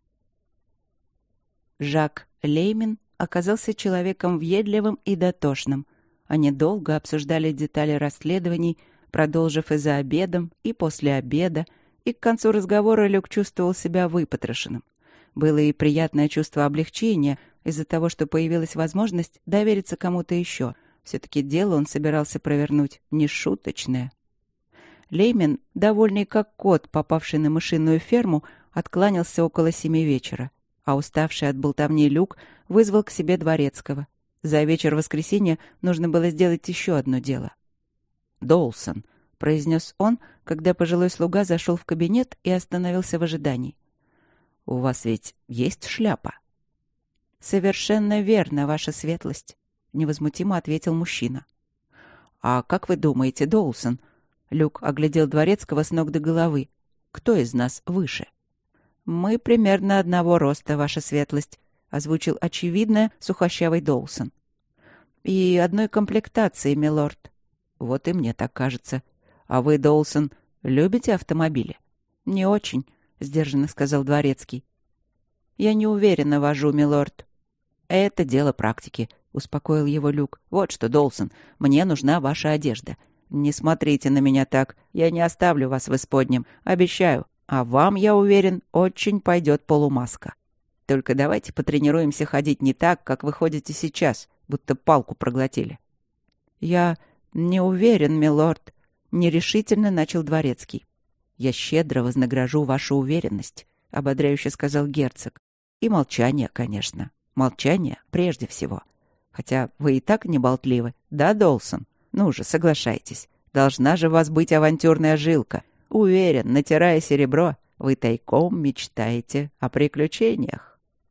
Жак Леймен оказался человеком въедливым и дотошным. Они долго обсуждали детали расследований, продолжив и за обедом, и после обеда, и к концу разговора Люк чувствовал себя выпотрошенным. Было и приятное чувство облегчения из-за того, что появилась возможность довериться кому-то еще. Все-таки дело он собирался провернуть нешуточное. Леймен, довольный как кот, попавший на мышиную ферму, откланялся около семи вечера, а уставший от болтовни Люк вызвал к себе дворецкого. За вечер воскресенья нужно было сделать еще одно дело. «Доулсон», — произнес он, когда пожилой слуга зашел в кабинет и остановился в ожидании. «У вас ведь есть шляпа?» «Совершенно верно, ваша светлость», — невозмутимо ответил мужчина. «А как вы думаете, Доулсон?» Люк оглядел дворецкого с ног до головы. «Кто из нас выше?» «Мы примерно одного роста, ваша светлость», — озвучил очевидное сухощавый Доулсон. «И одной комплектации, милорд». «Вот и мне так кажется. А вы, Доулсон, любите автомобили?» «Не очень», — сдержанно сказал дворецкий. «Я не уверенно вожу, милорд». «Это дело практики», — успокоил его Люк. «Вот что, Доулсон, мне нужна ваша одежда. Не смотрите на меня так. Я не оставлю вас в исподнем, обещаю. А вам, я уверен, очень пойдет полумаска. Только давайте потренируемся ходить не так, как вы ходите сейчас, будто палку проглотили». «Я не уверен, милорд», — нерешительно начал дворецкий. «Я щедро вознагражу вашу уверенность», — ободряюще сказал герцог. «И молчание, конечно. Молчание прежде всего. Хотя вы и так не болтливы, да, Доулсон? Ну же, соглашайтесь. Должна же у вас быть авантюрная жилка. Уверен, натирая серебро, вы тайком мечтаете о приключениях».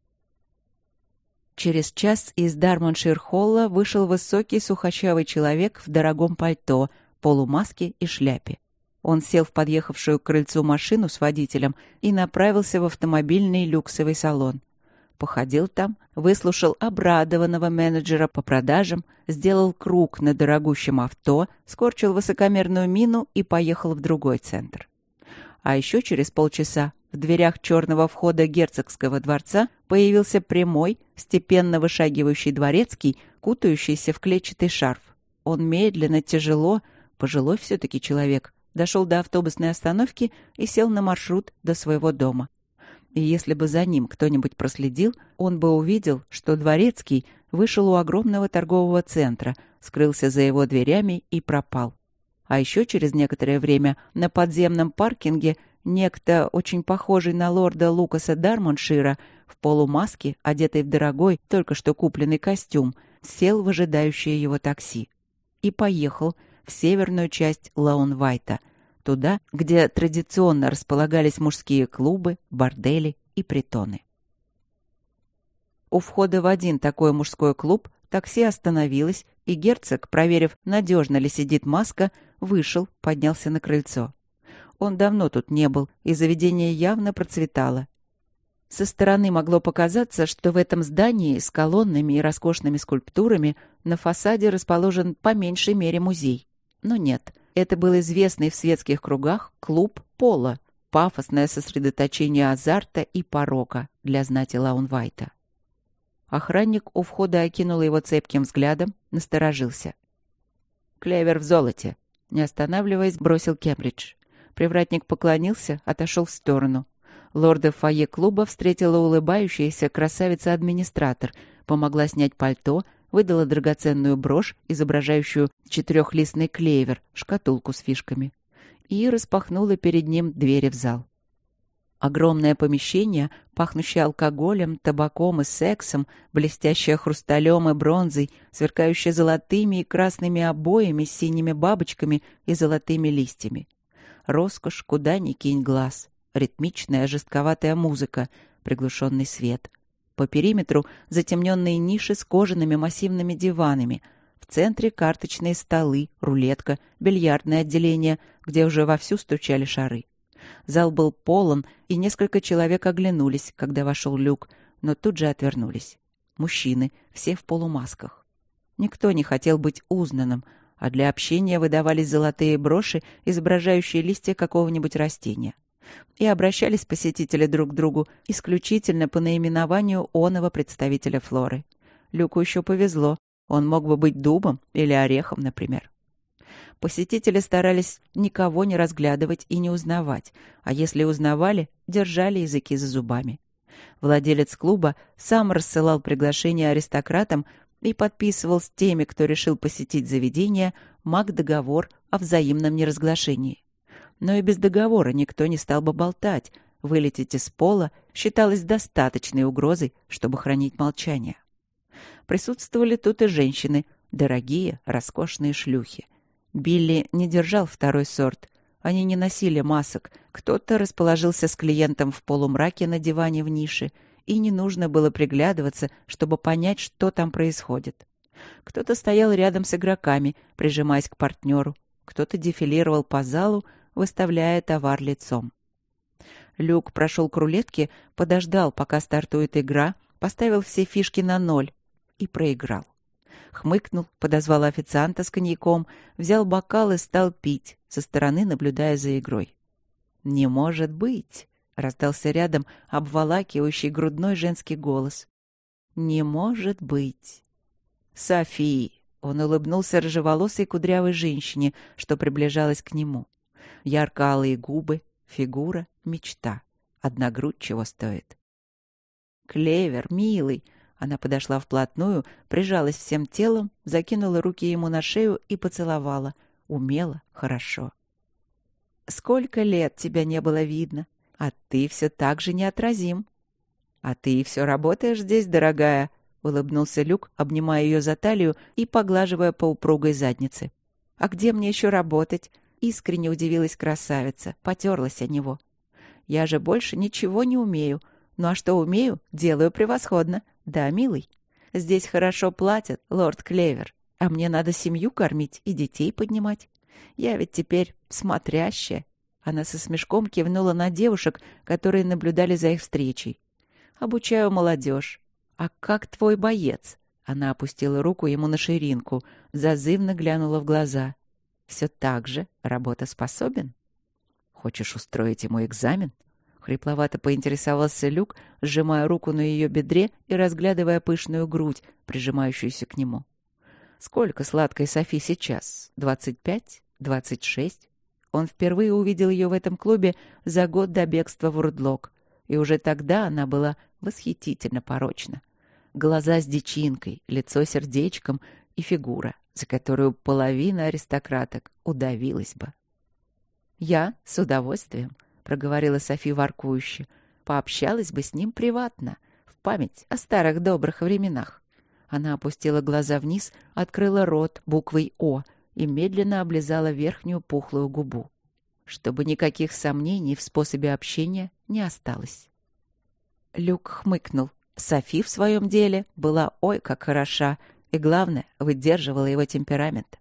Через час из Дармоншир-холла вышел высокий сухощавый человек в дорогом пальто, полумаске и шляпе. Он сел в подъехавшую к крыльцу машину с водителем и направился в автомобильный люксовый салон. Походил там, выслушал обрадованного менеджера по продажам, сделал круг на дорогущем авто, скорчил высокомерную мину и поехал в другой центр. А еще через полчаса в дверях черного входа герцогского дворца появился прямой, степенно вышагивающий дворецкий, кутающийся в клетчатый шарф. Он медленно, тяжело, пожилой все-таки человек, дошел до автобусной остановки и сел на маршрут до своего дома. И если бы за ним кто-нибудь проследил, он бы увидел, что дворецкий вышел у огромного торгового центра, скрылся за его дверями и пропал. А еще через некоторое время на подземном паркинге некто, очень похожий на лорда Лукаса Дармоншира, в полумаске, одетый в дорогой, только что купленный костюм, сел в ожидающее его такси и поехал в северную часть Лаунвайта, туда, где традиционно располагались мужские клубы, бордели и притоны. У входа в один такой мужской клуб такси остановилось, и герцог, проверив, надежно ли сидит маска, вышел, поднялся на крыльцо. Он давно тут не был, и заведение явно процветало. Со стороны могло показаться, что в этом здании с колоннами и роскошными скульптурами на фасаде расположен по меньшей мере музей. Но нет, это был известный в светских кругах клуб «Поло», пафосное сосредоточение азарта и порока для знати Лаунвайта. Охранник у входа окинул его цепким взглядом, насторожился. «Клевер в золоте», — не останавливаясь, бросил Кембридж. Привратник поклонился, отошел в сторону. Лорда в фойе клуба встретила улыбающаяся красавица-администратор, помогла снять пальто, выдала драгоценную брошь, изображающую четырехлистный клевер, шкатулку с фишками, и распахнула перед ним двери в зал. Огромное помещение, пахнущее алкоголем, табаком и сексом, блестящее хрусталем и бронзой, сверкающее золотыми и красными обоями с синими бабочками и золотыми листьями. Роскошь, куда ни кинь глаз. Ритмичная, жестковатая музыка, приглушенный свет. По периметру затемненные ниши с кожаными массивными диванами. В центре карточные столы, рулетка, бильярдное отделение, где уже вовсю стучали шары. Зал был полон, и несколько человек оглянулись, когда вошел Люк, но тут же отвернулись. Мужчины, все в полумасках. Никто не хотел быть узнанным, а для общения выдавались золотые броши, изображающие листья какого-нибудь растения. И обращались посетители друг к другу исключительно по наименованию оного представителя флоры. Люку еще повезло, он мог бы быть дубом или орехом, например. Посетители старались никого не разглядывать и не узнавать, а если узнавали, держали языки за зубами. Владелец клуба сам рассылал приглашения аристократам и подписывал с теми, кто решил посетить заведение, маг-договор о взаимном неразглашении. Но и без договора никто не стал бы болтать. Вылететь из пола считалось достаточной угрозой, чтобы хранить молчание. Присутствовали тут и женщины, дорогие, роскошные шлюхи. Билли не держал второй сорт. Они не носили масок. Кто-то расположился с клиентом в полумраке на диване в нише, и не нужно было приглядываться, чтобы понять, что там происходит. Кто-то стоял рядом с игроками, прижимаясь к партнеру. Кто-то дефилировал по залу, выставляя товар лицом. Люк прошел к рулетке, подождал, пока стартует игра, поставил все фишки на ноль и проиграл. Хмыкнул, подозвал официанта с коньяком, взял бокал и стал пить, со стороны наблюдая за игрой. «Не может быть!» — раздался рядом обволакивающий грудной женский голос. «Не может быть!» «Софи!» — он улыбнулся рыжеволосой кудрявой женщине, что приближалась к нему. Ярко-алые губы, фигура, мечта. Одна грудь чего стоит. «Клевер, милый!» Она подошла вплотную, прижалась всем телом, закинула руки ему на шею и поцеловала. Умело, хорошо. «Сколько лет тебя не было видно, а ты все так же неотразим». «А ты все работаешь здесь, дорогая?» — улыбнулся Люк, обнимая ее за талию и поглаживая по упругой заднице. «А где мне еще работать?» — искренне удивилась красавица, потерлась о него. «Я же больше ничего не умею. Ну а что умею, делаю превосходно. Да, милый? Здесь хорошо платят, лорд Клевер, а мне надо семью кормить и детей поднимать. Я ведь теперь смотрящая». Она со смешком кивнула на девушек, которые наблюдали за их встречей. «Обучаю молодежь. А как твой боец?» Она опустила руку ему на ширинку, зазывно глянула в глаза. «Все так же работоспособен? Хочешь устроить ему экзамен? Хрипловато поинтересовался Люк, сжимая руку на ее бедре и разглядывая пышную грудь, прижимающуюся к нему. Сколько сладкой Софи сейчас? Двадцать пять? Двадцать шесть? Он впервые увидел ее в этом клубе за год до бегства в Вурдлок, и уже тогда она была восхитительно порочна. Глаза с дичинкой, лицо сердечком и фигура, за которую половина аристократок удавилась бы. «Я с удовольствием», — проговорила Софи воркующе, — «пообщалась бы с ним приватно, в память о старых добрых временах». Она опустила глаза вниз, открыла рот буквой «О» и медленно облизала верхнюю пухлую губу, чтобы никаких сомнений в способе общения не осталось. Люк хмыкнул. Софи в своем деле была ой как хороша и, главное, выдерживала его темперамент.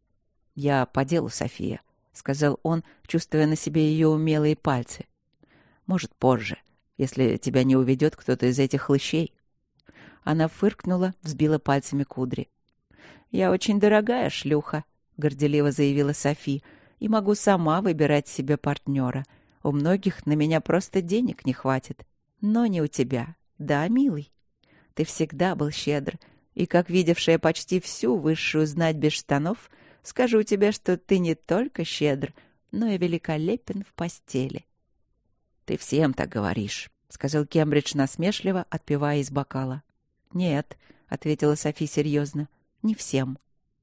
«Я по делу, София», — сказал он, чувствуя на себе ее умелые пальцы. «Может, позже, если тебя не уведет кто-то из этих хлыщей». Она фыркнула, взбила пальцами кудри. «Я очень дорогая шлюха», — горделиво заявила Софи, «и могу сама выбирать себе партнера. У многих на меня просто денег не хватит. Но не у тебя. Да, милый? Ты всегда был щедр, и, как видевшая почти всю высшую знать без штанов, скажу тебе, что ты не только щедр, но и великолепен в постели». «Ты всем так говоришь», — сказал Кембридж насмешливо, отпивая из бокала. «Нет», — ответила Софи серьезно, — «не всем».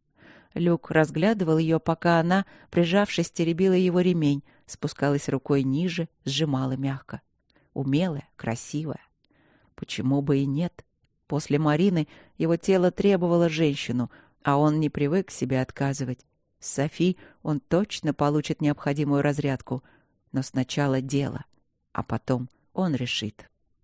Люк разглядывал ее, пока она, прижавшись, теребила его ремень, спускалась рукой ниже, сжимала мягко. Умелая, красивая. Почему бы и нет? После Марины его тело требовало женщину, а он не привык себе отказывать. С Софи он точно получит необходимую разрядку, но сначала дело, а потом он решит.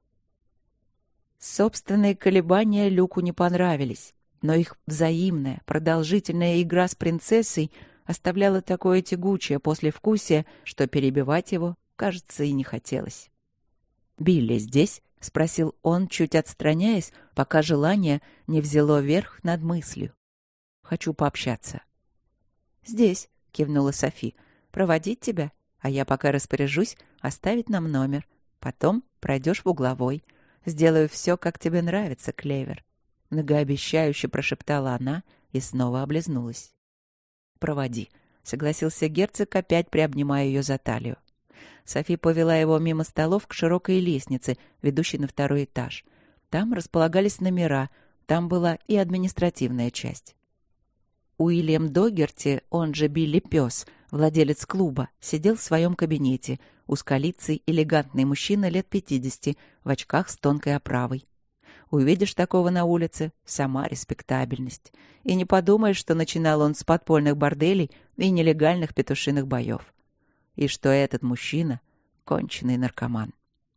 Собственные колебания Люку не понравились, но их взаимная, продолжительная игра с принцессой оставляла такое тягучее послевкусие, что перебивать его, кажется, и не хотелось. «Билли здесь?» — спросил он, чуть отстраняясь, пока желание не взяло верх над мыслью. «Хочу пообщаться». «Здесь», — кивнула Софи, — «проводить тебя, а я пока распоряжусь оставить нам номер. Потом пройдешь в угловой. Сделаю все, как тебе нравится, Клевер», — многообещающе прошептала она и снова облизнулась. «Проводи», — согласился герцог, опять приобнимая ее за талию. Софи повела его мимо столов к широкой лестнице, ведущей на второй этаж. Там располагались номера, там была и административная часть. Уильям Догерти, он же Билли Пес, владелец клуба, сидел в своем кабинете, узколицый, элегантный мужчина лет пятидесяти, в очках с тонкой оправой. Увидишь такого на улице — сама респектабельность. И не подумаешь, что начинал он с подпольных борделей и нелегальных петушиных боев. И что этот мужчина — конченый наркоман.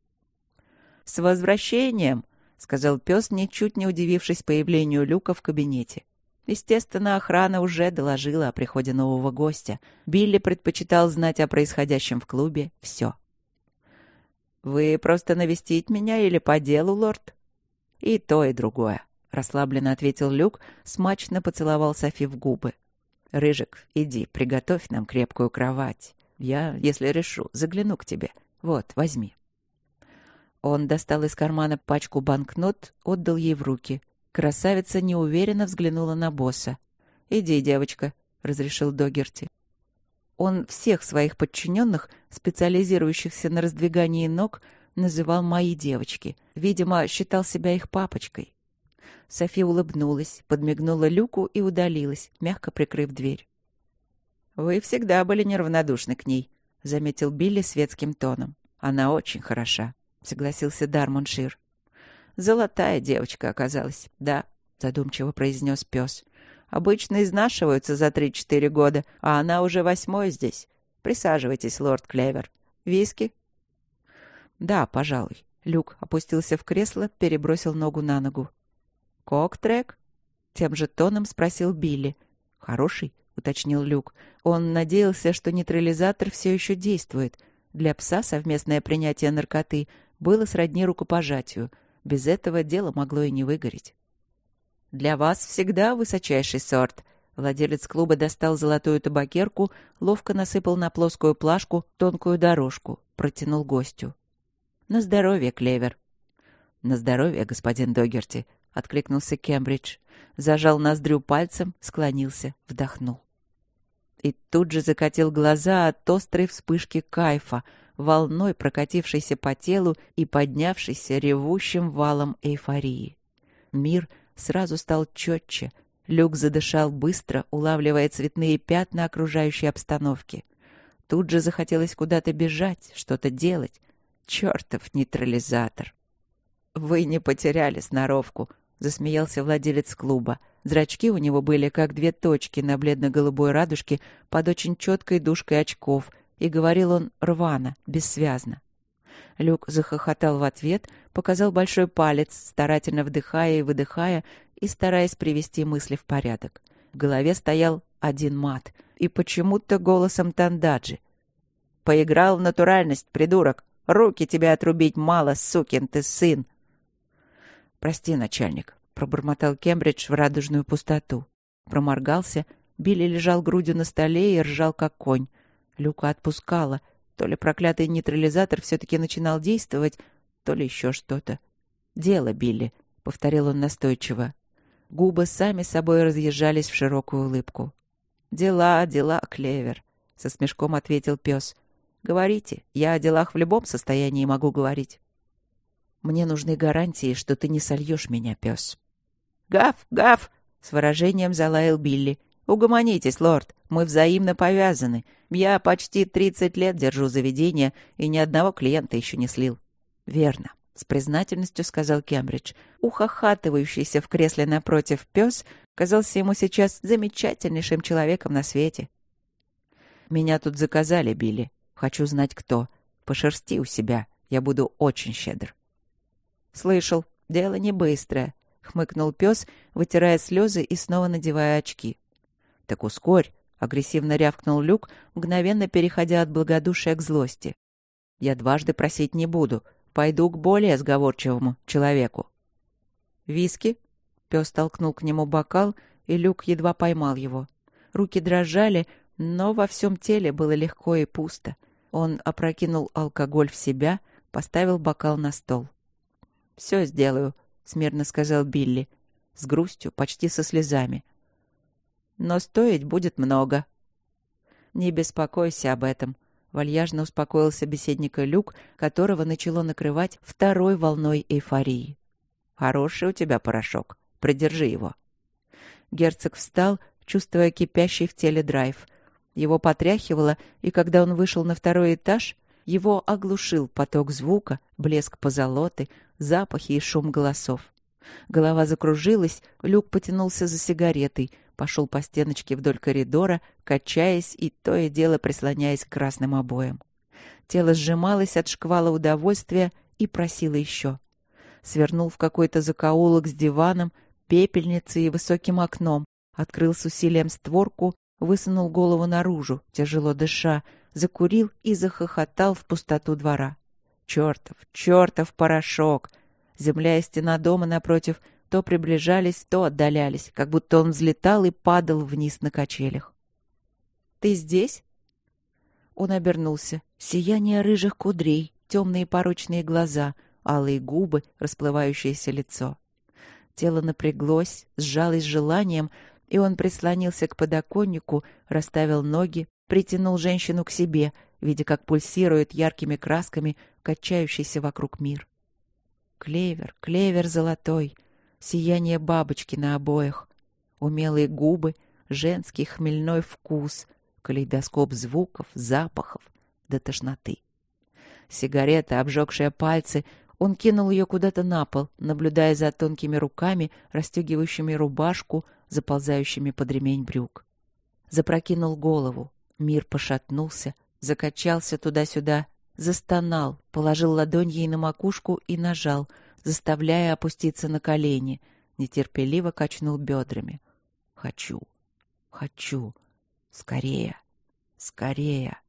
«С возвращением!» — сказал пес, ничуть не удивившись появлению Люка в кабинете. Естественно, охрана уже доложила о приходе нового гостя. Билли предпочитал знать о происходящем в клубе все. «Вы просто навестить меня или по делу, лорд?» «И то, и другое», — расслабленно ответил Люк, смачно поцеловал Софи в губы. «Рыжик, иди, приготовь нам крепкую кровать. Я, если решу, загляну к тебе. Вот, возьми». Он достал из кармана пачку банкнот, отдал ей в руки. Красавица неуверенно взглянула на босса. «Иди, девочка», — разрешил Догерти. Он всех своих подчиненных, специализирующихся на раздвигании ног, называл «мои девочки». Видимо, считал себя их папочкой. Софи улыбнулась, подмигнула Люку и удалилась, мягко прикрыв дверь. «Вы всегда были неравнодушны к ней», — заметил Билли светским тоном. «Она очень хороша», — согласился Дармоншир. «Золотая девочка оказалась, да», — задумчиво произнес пес. «Обычно изнашиваются за три-четыре года, а она уже восьмой здесь. Присаживайтесь, лорд Клевер. Виски?» «Да, пожалуй». Люк опустился в кресло, перебросил ногу на ногу. «Кок-трек?» — тем же тоном спросил Билли. «Хороший?» — уточнил Люк. Он надеялся, что нейтрализатор все еще действует. Для пса совместное принятие наркоты было сродни рукопожатию. Без этого дело могло и не выгореть. «Для вас всегда высочайший сорт». Владелец клуба достал золотую табакерку, ловко насыпал на плоскую плашку тонкую дорожку, протянул гостю. «На здоровье, Клевер». «На здоровье, господин Догерти», — откликнулся Кембридж. Зажал ноздрю пальцем, склонился, вдохнул. И тут же закатил глаза от острой вспышки кайфа, волной прокатившейся по телу и поднявшейся ревущим валом эйфории. Мир сразу стал четче. Люк задышал быстро, улавливая цветные пятна окружающей обстановки. Тут же захотелось куда-то бежать, что-то делать. Чертов нейтрализатор! «Вы не потеряли сноровку», — засмеялся владелец клуба. Зрачки у него были как две точки на бледно-голубой радужке под очень четкой дужкой очков, и говорил он рвано, бессвязно. Люк захохотал в ответ, показал большой палец, старательно вдыхая и выдыхая, и стараясь привести мысли в порядок. В голове стоял один мат, и почему-то голосом Тандаджи. «Поиграл в натуральность, придурок! Руки тебе отрубить мало, сукин ты сын!» «Прости, начальник», — пробормотал Кембридж в радужную пустоту. Проморгался, Билли лежал грудью на столе и ржал, как конь. Люка отпускала. То ли проклятый нейтрализатор все-таки начинал действовать, то ли еще что-то. «Дело, Билли», — повторил он настойчиво. Губы сами собой разъезжались в широкую улыбку. «Дела, дела, Клевер», — со смешком ответил пес. «Говорите, я о делах в любом состоянии могу говорить». «Мне нужны гарантии, что ты не сольешь меня, пес». «Гав, гав!» — с выражением залаял Билли. «Угомонитесь, лорд, мы взаимно повязаны. Я почти тридцать лет держу заведение и ни одного клиента еще не слил». «Верно», — с признательностью сказал Кембридж. Ухахатывающийся в кресле напротив пес казался ему сейчас замечательнейшим человеком на свете. «Меня тут заказали, Билли. Хочу знать, кто. Пошерсти у себя. Я буду очень щедр». «Слышал, дело не быстрое», — хмыкнул пес, вытирая слезы и снова надевая очки. «Так ускорь», — агрессивно рявкнул Люк, мгновенно переходя от благодушия к злости. «Я дважды просить не буду. Пойду к более сговорчивому человеку». «Виски?» — пес толкнул к нему бокал, и Люк едва поймал его. Руки дрожали, но во всем теле было легко и пусто. Он опрокинул алкоголь в себя, поставил бокал на стол. «Все сделаю», — смирно сказал Билли, с грустью, почти со слезами. «Но стоить будет много». «Не беспокойся об этом», — вальяжно успокоил собеседника Люк, которого начало накрывать второй волной эйфории. «Хороший у тебя порошок. Придержи его». Герцог встал, чувствуя кипящий в теле драйв. Его потряхивало, и когда он вышел на второй этаж, его оглушил поток звука, блеск позолоты, запахи и шум голосов. Голова закружилась, Люк потянулся за сигаретой, пошел по стеночке вдоль коридора, качаясь и то и дело прислоняясь к красным обоям. Тело сжималось от шквала удовольствия и просило еще. Свернул в какой-то закоулок с диваном, пепельницей и высоким окном, открыл с усилием створку, высунул голову наружу, тяжело дыша, закурил и захохотал в пустоту двора. Чертов, чертов порошок! Земля и стена дома напротив то приближались, то отдалялись, как будто он взлетал и падал вниз на качелях. «Ты здесь?» Он обернулся. Сияние рыжих кудрей, темные порочные глаза, алые губы, расплывающееся лицо. Тело напряглось, сжалось желанием, и он прислонился к подоконнику, расставил ноги, притянул женщину к себе, видя, как пульсирует яркими красками качающийся вокруг мир. Клевер, клевер золотой, сияние бабочки на обоях, умелые губы, женский хмельной вкус, калейдоскоп звуков, запахов до тошноты. Сигарета, обжегшая пальцы, он кинул ее куда-то на пол, наблюдая за тонкими руками, расстегивающими рубашку, заползающими под ремень брюк. Запрокинул голову. Мир пошатнулся, закачался туда-сюда, застонал, положил ладонь ей на макушку и нажал, заставляя опуститься на колени, нетерпеливо качнул бедрами. «Хочу, хочу, скорее, скорее».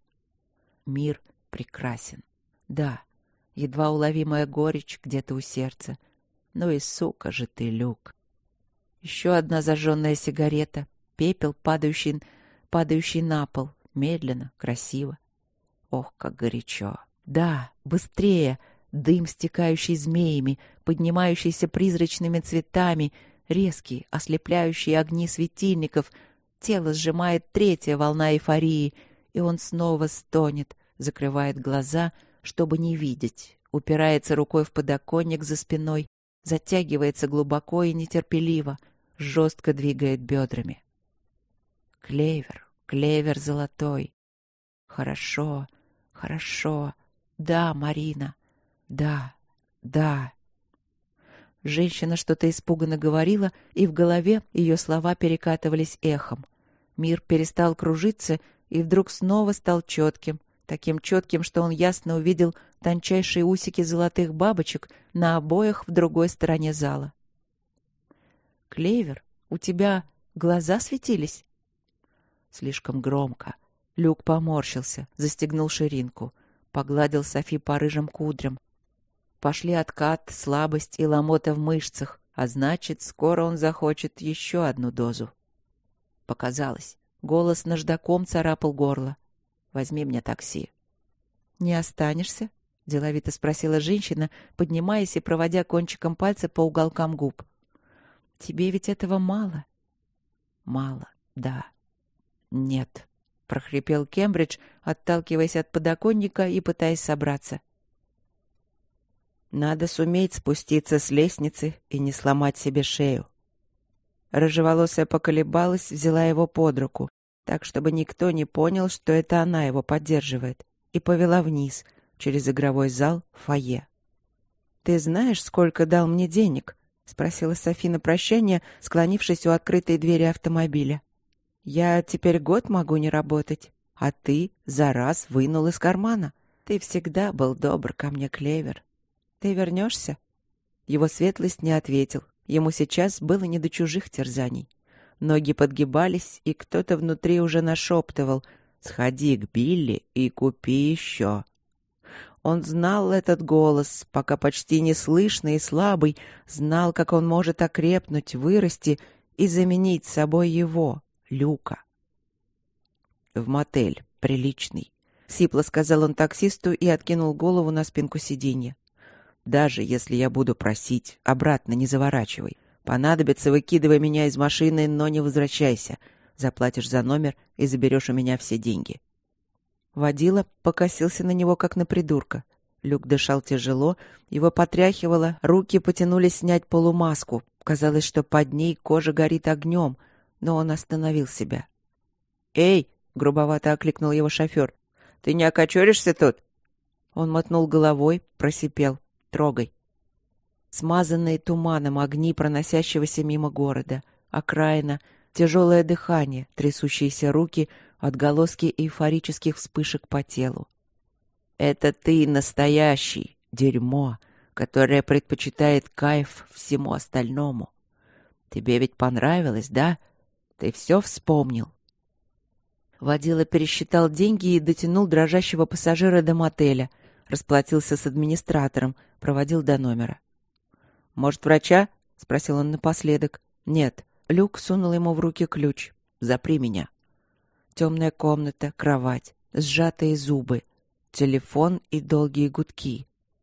Мир прекрасен. Да, едва уловимая горечь где-то у сердца. Ну и сука же ты, Люк. Еще одна зажженная сигарета, пепел, падающий, падающий на пол, медленно, красиво. Ох, как горячо. Да, быстрее, Дым, стекающий змеями, поднимающийся призрачными цветами, резкие, ослепляющие огни светильников. Тело сжимает третья волна эйфории, и он снова стонет, закрывает глаза, чтобы не видеть, упирается рукой в подоконник за спиной, затягивается глубоко и нетерпеливо, жестко двигает бедрами. Клевер, клевер золотой. Хорошо, хорошо. Да, Марина. Да, да. Женщина что-то испуганно говорила, и в голове ее слова перекатывались эхом. Мир перестал кружиться и вдруг снова стал четким, таким четким, что он ясно увидел тончайшие усики золотых бабочек на обоях в другой стороне зала. «Клевер, у тебя глаза светились?» Слишком громко. Люк поморщился, застегнул ширинку, погладил Софи по рыжим кудрям. Пошли откат, слабость и ломота в мышцах, а значит, скоро он захочет еще одну дозу. Показалось. Голос наждаком царапал горло. «Возьми мне такси». «Не останешься?» — деловито спросила женщина, поднимаясь и проводя кончиком пальца по уголкам губ. «Тебе ведь этого мало?» «Мало, да». «Нет», — прохрипел Кембридж, отталкиваясь от подоконника и пытаясь собраться. «Надо суметь спуститься с лестницы и не сломать себе шею». Рыжеволосая поколебалась, взяла его под руку, так, чтобы никто не понял, что это она его поддерживает, и повела вниз, через игровой зал, в фойе. «Ты знаешь, сколько дал мне денег?» — спросила Софи на прощание, склонившись у открытой двери автомобиля. «Я теперь год могу не работать, а ты за раз вынул из кармана. Ты всегда был добр ко мне, Клевер. Ты вернешься?» Его светлость не ответил. Ему сейчас было не до чужих терзаний. Ноги подгибались, и кто-то внутри уже нашептывал: «Сходи к Билли и купи еще». Он знал этот голос, пока почти неслышный и слабый, знал, как он может окрепнуть, вырасти и заменить собой его, Люка. «В мотель, приличный», — сипло сказал он таксисту и откинул голову на спинку сиденья. «Даже если я буду просить, обратно не заворачивай. Понадобится, выкидывай меня из машины, но не возвращайся. Заплатишь за номер и заберешь у меня все деньги». Водила покосился на него, как на придурка. Люк дышал тяжело, его потряхивало, руки потянулись снять полумаску. Казалось, что под ней кожа горит огнем, но он остановил себя. «Эй!» — грубовато окликнул его шофер. «Ты не окочуришься тут?» Он мотнул головой, просипел: «Трогай». Смазанные туманом огни проносящегося мимо города, окраина, тяжелое дыхание, трясущиеся руки, отголоски эйфорических вспышек по телу. «Это ты настоящий, дерьмо, которое предпочитает кайф всему остальному. Тебе ведь понравилось, да? Ты все вспомнил?» Водила пересчитал деньги и дотянул дрожащего пассажира до мотеля, расплатился с администратором, проводил до номера. «Может, врача?» — спросил он напоследок. «Нет». Люк сунул ему в руки ключ. «Запри меня». Темная комната, кровать, сжатые зубы, телефон и долгие гудки.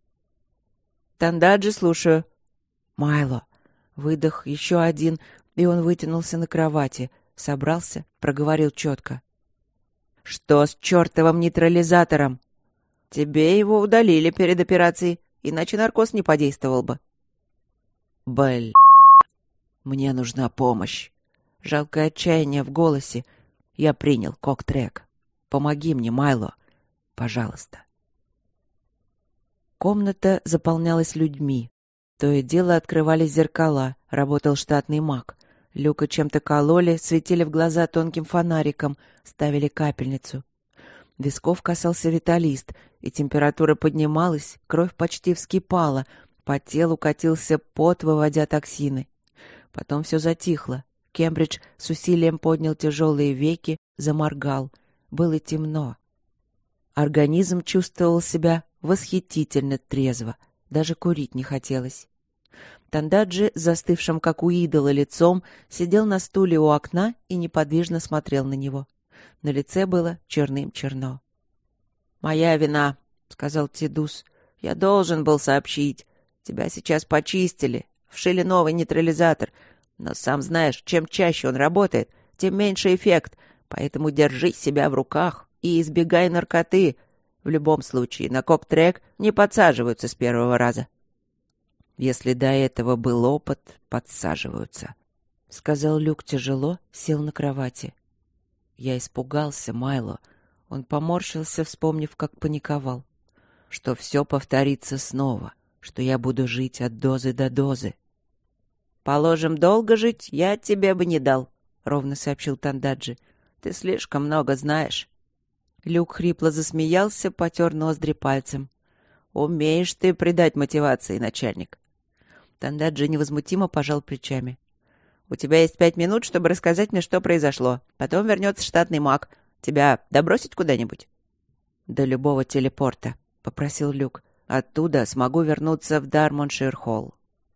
«Тандаджи, слушаю». «Майло». Выдох, еще один, и он вытянулся на кровати, собрался, проговорил четко. «Что с чертовым нейтрализатором?» «Тебе его удалили перед операцией, иначе наркоз не подействовал бы». «Бль... Мне нужна помощь». Жалкое отчаяние в голосе. «Я принял кок-трек. Помоги мне, Майло. Пожалуйста». Комната заполнялась людьми. То и дело открывались зеркала, работал штатный маг. Люка чем-то кололи, светили в глаза тонким фонариком, ставили капельницу. Висков касался виталист, и температура поднималась, кровь почти вскипала, по телу катился пот, выводя токсины. Потом все затихло. Кембридж с усилием поднял тяжелые веки, заморгал. Было темно. Организм чувствовал себя восхитительно трезво. Даже курить не хотелось. Тандаджи, застывшим как у идола лицом, сидел на стуле у окна и неподвижно смотрел на него. На лице было черным-черно. «Моя вина», — сказал Тидус. Я должен был сообщить. Тебя сейчас почистили, вшили новый нейтрализатор. Но сам знаешь, чем чаще он работает, тем меньше эффект. Поэтому держи себя в руках и избегай наркоты. В любом случае, на кок-трек не подсаживаются с первого раза. Если до этого был опыт, подсаживаются, — сказал Люк тяжело, сел на кровати. Я испугался Майло. Он поморщился, вспомнив, как паниковал. Что все повторится снова, что я буду жить от дозы до дозы. «Положим, долго жить я тебе бы не дал», — ровно сообщил Тандаджи. «Ты слишком много знаешь». Люк хрипло засмеялся, потер ноздри пальцем. «Умеешь ты придать мотивации, начальник». Тандаджи невозмутимо пожал плечами. «У тебя есть пять минут, чтобы рассказать мне, что произошло. Потом вернется штатный маг. Тебя добросить куда-нибудь?» «До любого телепорта», — попросил Люк. «Оттуда смогу вернуться в Дармоншир-холл».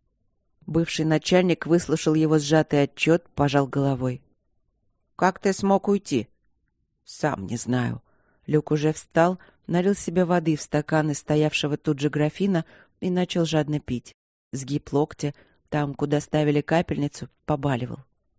Бывший начальник выслушал его сжатый отчет, пожал головой. «Как ты смог уйти?» «Сам не знаю». Люк уже встал, налил себе воды в стакан из стоявшего тут же графина и начал жадно пить. Сгиб локтя, там, куда ставили капельницу, побаливал.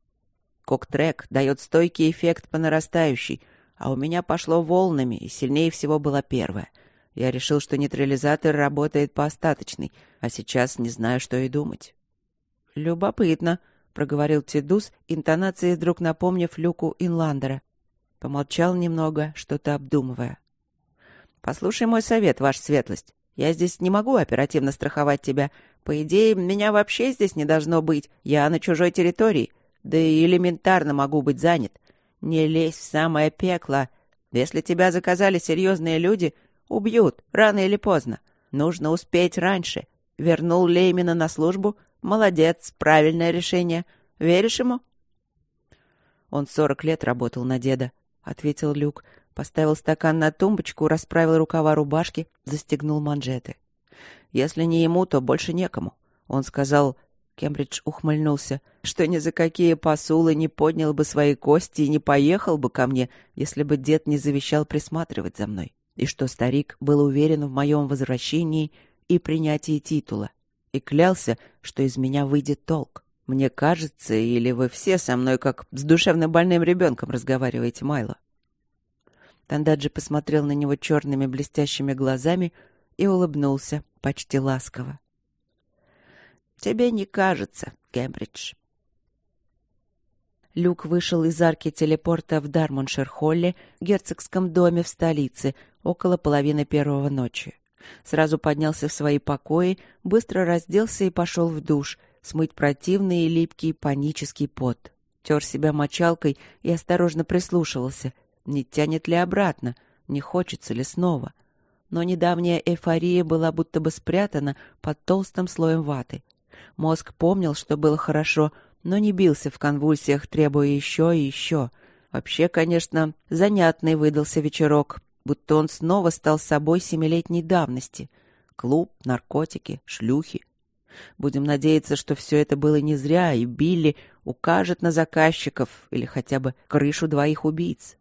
Кок-трек дает стойкий эффект по нарастающей, а у меня пошло волнами, и сильнее всего была первая. Я решил, что нейтрализатор работает по остаточной, а сейчас не знаю, что и думать. «Любопытно», — проговорил Тедус, интонацией вдруг напомнив Люку Инландера. Помолчал немного, что-то обдумывая. «Послушай мой совет, ваша светлость. Я здесь не могу оперативно страховать тебя. По идее, меня вообще здесь не должно быть. Я на чужой территории. Да и элементарно могу быть занят. Не лезь в самое пекло. Если тебя заказали серьезные люди, убьют, рано или поздно. Нужно успеть раньше. Вернул Леймена на службу? Молодец, правильное решение. Веришь ему?» «Он сорок лет работал на деда», — ответил Люк. Поставил стакан на тумбочку, расправил рукава рубашки, застегнул манжеты. «Если не ему, то больше некому». Он сказал, Кембридж ухмыльнулся, что ни за какие посулы не поднял бы свои кости и не поехал бы ко мне, если бы дед не завещал присматривать за мной, и что старик был уверен в моем возвращении и принятии титула, и клялся, что из меня выйдет толк. Мне кажется, или вы все со мной как с душевно больным ребенком разговариваете, Майло?» Тандаджи посмотрел на него черными блестящими глазами и улыбнулся почти ласково. «Тебе не кажется, Кембридж». Люк вышел из арки телепорта в Дармоншир-холле, герцогском доме в столице, около половины первого ночи. Сразу поднялся в свои покои, быстро разделся и пошел в душ, смыть противный и липкий панический пот. Тер себя мочалкой и осторожно прислушивался, не тянет ли обратно, не хочется ли снова. Но недавняя эйфория была будто бы спрятана под толстым слоем ваты. Мозг помнил, что было хорошо, но не бился в конвульсиях, требуя еще и еще. Вообще, конечно, занятный выдался вечерок, будто он снова стал собой семилетней давности. Клуб, наркотики, шлюхи. Будем надеяться, что все это было не зря, и Билли укажет на заказчиков или хотя бы крышу двоих убийц.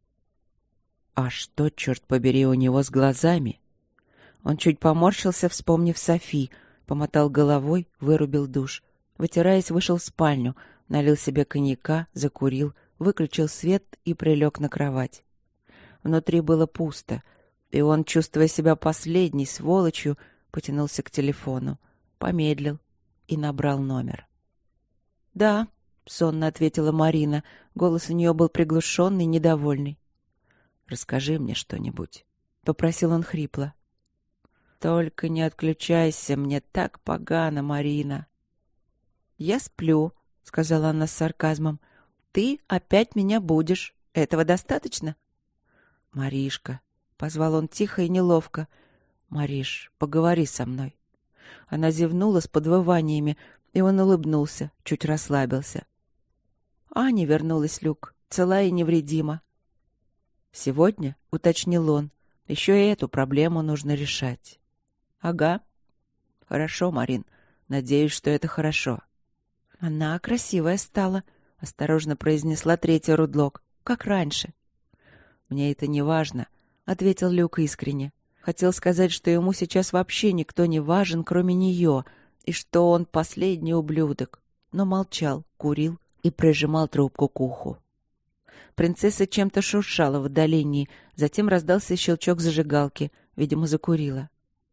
А что, черт побери, у него с глазами? Он чуть поморщился, вспомнив Софи, помотал головой, вырубил душ. Вытираясь, вышел в спальню, налил себе коньяка, закурил, выключил свет и прилег на кровать. Внутри было пусто, и он, чувствуя себя последней сволочью, потянулся к телефону, помедлил и набрал номер. «Да», — сонно ответила Марина, голос у нее был приглушенный, недовольный. «Расскажи мне что-нибудь», — попросил он хрипло. «Только не отключайся, мне так погано, Марина». «Я сплю», — сказала она с сарказмом. «Ты опять меня будешь. Этого достаточно?» «Маришка», — позвал он тихо и неловко. «Мариш, поговори со мной». Она зевнула с подвываниями, и он улыбнулся, чуть расслабился. «Аня вернулась, Люк, цела и невредима». «Сегодня», — уточнил он, — «еще и эту проблему нужно решать». «Ага». «Хорошо, Марин. Надеюсь, что это хорошо». «Она красивая стала», — осторожно произнесла третья Рудлок, — «как раньше». «Мне это не важно», — ответил Люк искренне. Хотел сказать, что ему сейчас вообще никто не важен, кроме нее, и что он последний ублюдок, но молчал, курил и прижимал трубку к уху. Принцесса чем-то шуршала в отдалении, затем раздался щелчок зажигалки, видимо, закурила.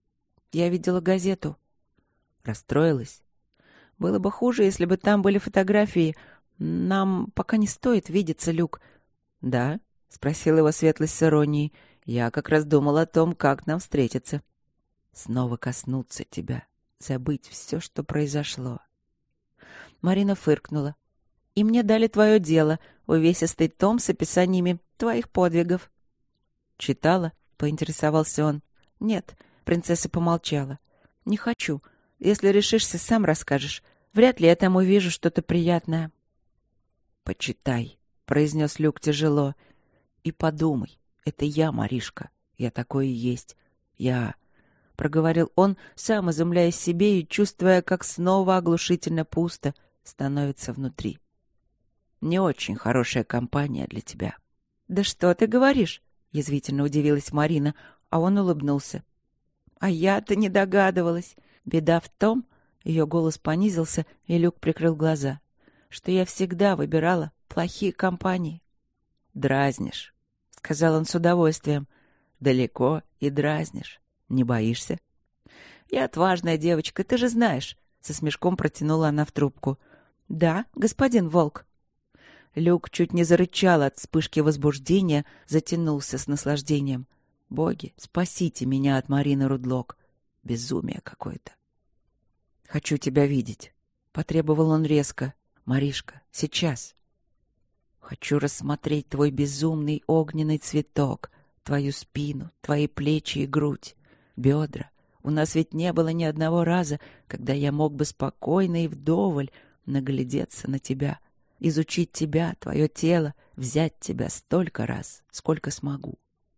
Я видела газету. Расстроилась. Было бы хуже, если бы там были фотографии. Нам пока не стоит видеться, Люк. Да? — спросил его светлость с иронией. Я как раз думал о том, как нам встретиться. Снова коснуться тебя, забыть все, что произошло. Марина фыркнула. И мне дали твое дело, увесистый том с описаниями твоих подвигов. Читала? — поинтересовался он. Нет, принцесса помолчала. Не хочу. Если решишься, сам расскажешь. Вряд ли я там увижу что-то приятное. Почитай, — произнес Люк тяжело. И подумай, это я, Маришка. Я такой и есть. Я... — проговорил он, сам изумляясь себе и чувствуя, как снова оглушительно пусто становится внутри. Не очень хорошая компания для тебя. — Да что ты говоришь? — язвительно удивилась Марина, а он улыбнулся. — А я-то не догадывалась. Беда в том, — ее голос понизился, и Люк прикрыл глаза, — что я всегда выбирала плохие компании. — Дразнишь, — сказал он с удовольствием. — Далеко и дразнишь. Не боишься? — Я отважная девочка, ты же знаешь, — со смешком протянула она в трубку. — Да, господин Волк. Люк чуть не зарычал от вспышки возбуждения, затянулся с наслаждением. Боги, спасите меня от Марины Рудлок. Безумие какое-то. Хочу тебя видеть, — потребовал он резко. Маришка, сейчас. Хочу рассмотреть твой безумный огненный цветок, твою спину, твои плечи и грудь, бедра. У нас ведь не было ни одного раза, когда я мог бы спокойно и вдоволь наглядеться на тебя, изучить тебя, твое тело, взять тебя столько раз, сколько смогу.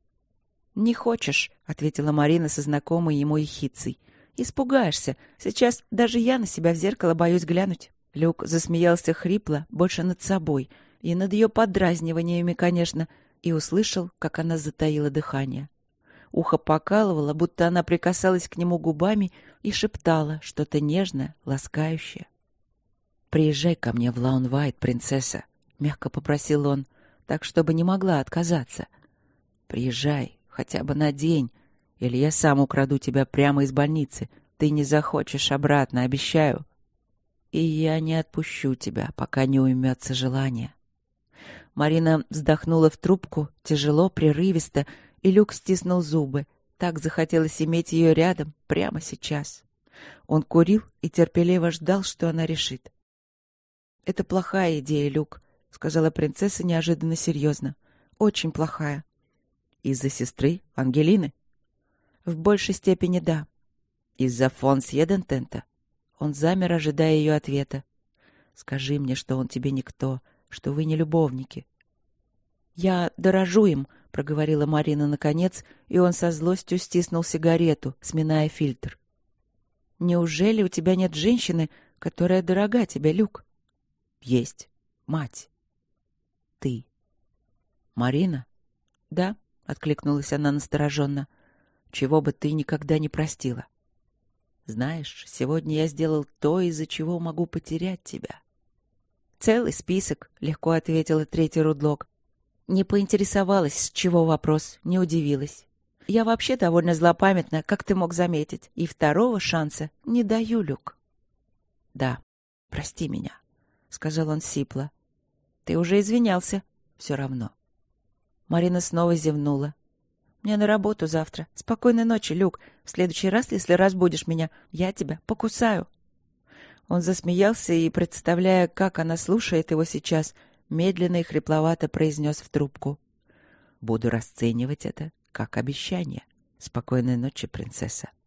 — Не хочешь, — ответила Марина со знакомой ему ехицей. — Испугаешься. Сейчас даже я на себя в зеркало боюсь глянуть. Люк засмеялся хрипло, больше над собой, и над ее подразниваниями, конечно, и услышал, как она затаила дыхание. Ухо покалывало, будто она прикасалась к нему губами и шептала что-то нежное, ласкающее. «Приезжай ко мне в Лаунвайт, принцесса», — мягко попросил он, так, чтобы не могла отказаться. «Приезжай, хотя бы на день, или я сам украду тебя прямо из больницы. Ты не захочешь обратно, обещаю. И я не отпущу тебя, пока не уймется желание». Марина вздохнула в трубку, тяжело, прерывисто, и Люк стиснул зубы. Так захотелось иметь ее рядом, прямо сейчас. Он курил и терпеливо ждал, что она решит. — Это плохая идея, Люк, — сказала принцесса неожиданно серьезно. — Очень плохая. — Из-за сестры Ангелины? — В большей степени да. — Из-за фон Сьедентента? Он замер, ожидая ее ответа. — Скажи мне, что он тебе никто, что вы не любовники. — Я дорожу им, — проговорила Марина наконец, и он со злостью стиснул сигарету, сминая фильтр. — Неужели у тебя нет женщины, которая дорога тебе, Люк? — Есть. Мать. — Ты. — Марина? — Да, — откликнулась она настороженно. — Чего бы ты никогда не простила. — Знаешь, сегодня я сделал то, из-за чего могу потерять тебя. — Целый список, — легко ответила третий Рудлок. Не поинтересовалась, с чего вопрос, не удивилась. Я вообще довольно злопамятна, как ты мог заметить, и второго шанса не даю, Люк. — Да, прости меня, — сказал он сипло. — Ты уже извинялся. Все равно. Марина снова зевнула. — Мне на работу завтра. Спокойной ночи, Люк. В следующий раз, если разбудишь меня, я тебя покусаю. Он засмеялся и, представляя, как она слушает его сейчас, медленно и хрипловато произнес в трубку. — Буду расценивать это как обещание. Спокойной ночи, принцесса.